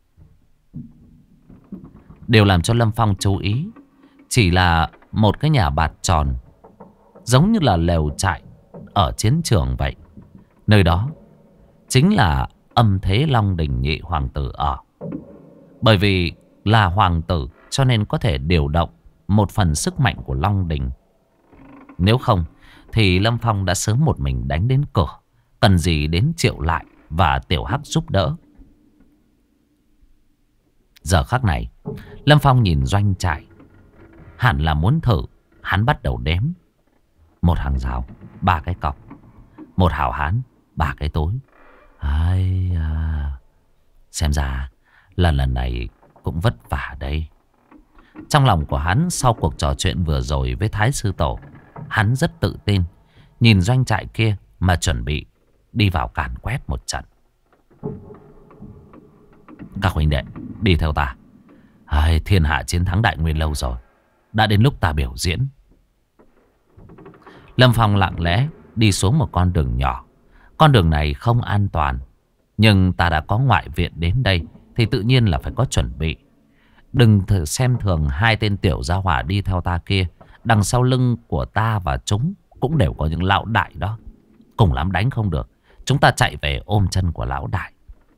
Điều làm cho Lâm Phong chú ý chỉ là một cái nhà bạt tròn, giống như là lều trại ở chiến trường vậy. Nơi đó chính là âm thế Long Đình nhị hoàng tử ở. Bởi vì là hoàng tử cho nên có thể điều động một phần sức mạnh của Long Đình. Nếu không thì Lâm Phong đã sớm một mình đánh đến cửa, cần gì đến Triệu Lại và Tiểu Hắc giúp đỡ. Giờ khắc này, Lâm Phong nhìn doanh trại, hẳn là muốn thử. Hắn bắt đầu đếm. Một hàng rào 3 cái cọc, một hảo hán 3 cái tối. Xem ra là lần này cũng vất vả đây. Trong lòng của hắn sau cuộc trò chuyện vừa rồi với Thái Sư Tổ, hắn rất tự tin, nhìn doanh trại kia mà chuẩn bị đi vào càn quét một trận. Các huynh đệ, đi theo ta. Thiên hạ chiến thắng Đại Nguyên lâu rồi, đã đến lúc ta biểu diễn. Lâm Phong lặng lẽ đi xuống một con đường nhỏ. Con đường này không an toàn, nhưng ta đã có ngoại viện đến đây thì tự nhiên là phải có chuẩn bị. Đừng xem thường hai tên tiểu gia hỏa đi theo ta kia. Đằng sau lưng của ta và chúng cũng đều có những lão đại đó. Cùng lắm đánh không được, chúng ta chạy về ôm chân của lão đại.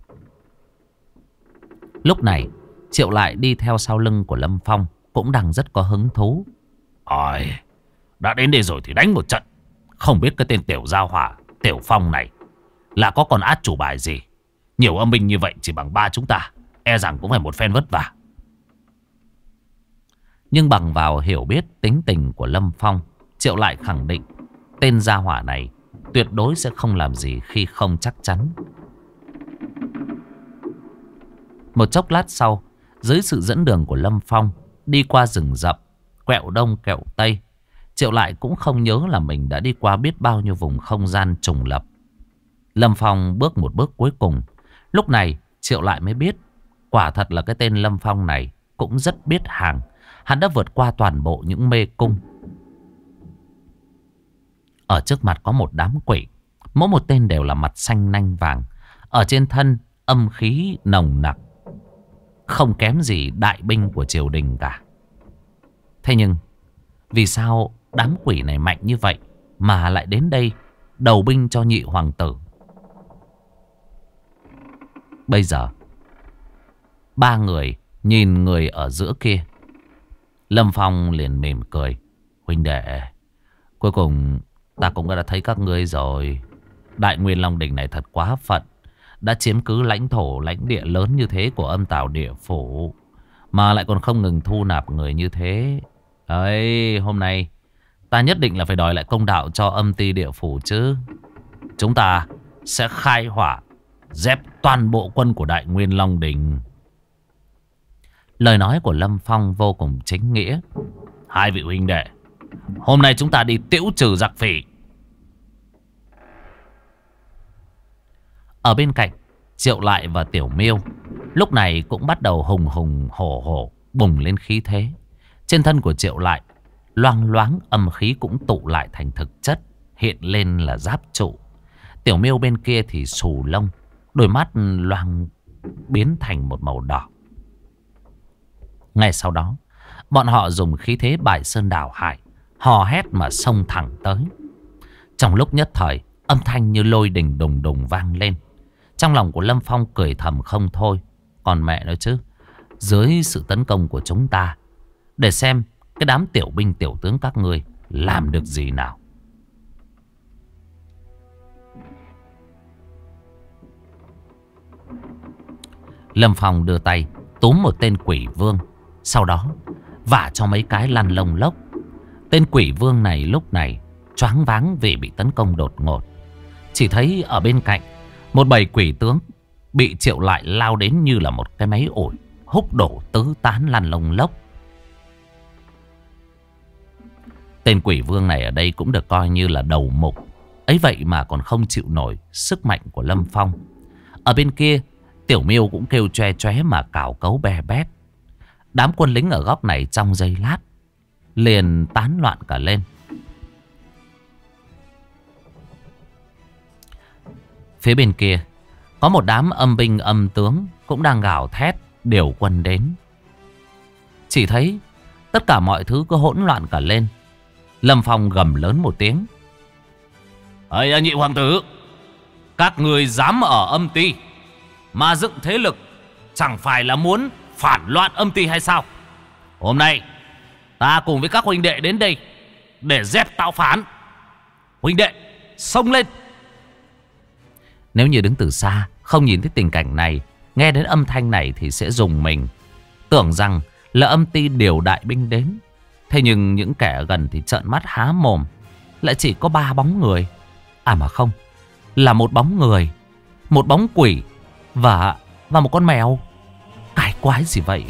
Lúc này Triệu Lại đi theo sau lưng của Lâm Phong cũng đang rất có hứng thú. Đã đến đây rồi thì đánh một trận. Không biết cái tên tiểu gia hỏa Tiểu Phong này là có con át chủ bài gì. Nhiều âm binh như vậy chỉ bằng ba chúng ta, e rằng cũng phải một phen vất vả. Nhưng bằng vào hiểu biết tính tình của Lâm Phong, Triệu Lại khẳng định tên gia hỏa này tuyệt đối sẽ không làm gì khi không chắc chắn. Một chốc lát sau, dưới sự dẫn đường của Lâm Phong, đi qua rừng rậm, quẹo đông quẹo tây, Triệu Lại cũng không nhớ là mình đã đi qua biết bao nhiêu vùng không gian trùng lập. Lâm Phong bước một bước cuối cùng. Lúc này Triệu Lại mới biết, quả thật là cái tên Lâm Phong này cũng rất biết hàng. Hắn đã vượt qua toàn bộ những mê cung. Ở trước mặt có một đám quỷ, mỗi một tên đều là mặt xanh nanh vàng, ở trên thân âm khí nồng nặc, không kém gì đại binh của triều đình cả. Thế nhưng vì sao đám quỷ này mạnh như vậy mà lại đến đây đầu binh cho nhị hoàng tử? Bây giờ ba người nhìn người ở giữa kia. Lâm Phong liền mỉm cười. Huynh đệ, cuối cùng ta cũng đã thấy các ngươi rồi. Đại Nguyên Long Đỉnh này thật quá phận, đã chiếm cứ lãnh thổ lãnh địa lớn như thế của Âm Tào Địa Phủ, mà lại còn không ngừng thu nạp người như thế. Đấy, hôm nay ta nhất định là phải đòi lại công đạo cho Âm Ty Địa Phủ chứ. Chúng ta sẽ khai hỏa, dẹp toàn bộ quân của Đại Nguyên Long Đỉnh. Lời nói của Lâm Phong vô cùng chính nghĩa. Hai vị huynh đệ, hôm nay chúng ta đi tiễu trừ giặc phỉ. Ở bên cạnh, Triệu Lại và Tiểu Miêu lúc này cũng bắt đầu hùng hùng hổ hổ bùng lên khí thế. Trên thân của Triệu Lại loang loáng âm khí cũng tụ lại thành thực chất, hiện lên là giáp trụ. Tiểu Miêu bên kia thì xù lông, đôi mắt loang biến thành một màu đỏ. Ngay sau đó, bọn họ dùng khí thế bài sơn đảo hải, hò hét mà xông thẳng tới. Trong lúc nhất thời, âm thanh như lôi đình đùng đùng vang lên. Trong lòng của Lâm Phong cười thầm không thôi. Còn mẹ nói chứ, dưới sự tấn công của chúng ta, để xem cái đám tiểu binh tiểu tướng các ngươi làm được gì nào. Lâm Phong đưa tay túm một tên quỷ vương, sau đó vả cho mấy cái lăn lông lốc. Tên quỷ vương này lúc này choáng váng vì bị tấn công đột ngột. Chỉ thấy ở bên cạnh một bầy quỷ tướng bị Triệu Lại lao đến như là một cái máy ủi, húc đổ tứ tán lăn lông lốc. Tên quỷ vương này ở đây cũng được coi như là đầu mục, ấy vậy mà còn không chịu nổi sức mạnh của Lâm Phong. Ở bên kia, Tiểu Miêu cũng kêu choe choé mà cào cấu be bét. Đám quân lính ở góc này trong giây lát liền tán loạn cả lên. Phía bên kia có một đám âm binh âm tướng cũng đang gào thét điều quân đến. Chỉ thấy tất cả mọi thứ cứ hỗn loạn cả lên. Lâm Phong gầm lớn một tiếng. Ây nhị hoàng tử, các người dám ở Âm Ty mà dựng thế lực, chẳng phải là muốn phản loạn Âm Ty hay sao? Hôm nay ta cùng với các huynh đệ đến đây để dẹp tạo phản. Huynh đệ, xông lên! Nếu như đứng từ xa, không nhìn thấy tình cảnh này, nghe đến âm thanh này thì sẽ rùng mình, tưởng rằng là Âm Ty điều đại binh đến. Thế nhưng những kẻ ở gần thì trợn mắt há mồm, lại chỉ có 3 bóng người. À mà không, là một bóng người, một bóng quỷ và một con mèo. quái gì vậy?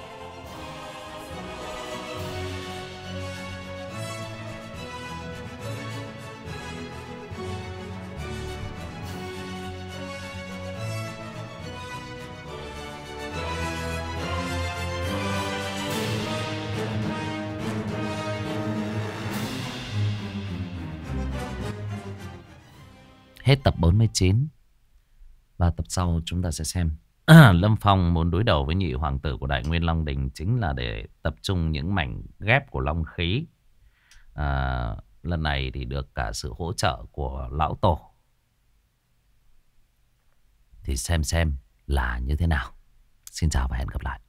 Hết tập 49. Và tập sau chúng ta sẽ xem Lâm Phong muốn đối đầu với nhị hoàng tử của Đại Nguyên Long Đình chính là để tập trung những mảnh ghép của long khí. Lần này thì được cả sự hỗ trợ của lão tổ. Thì xem là như thế nào. Xin chào và hẹn gặp lại.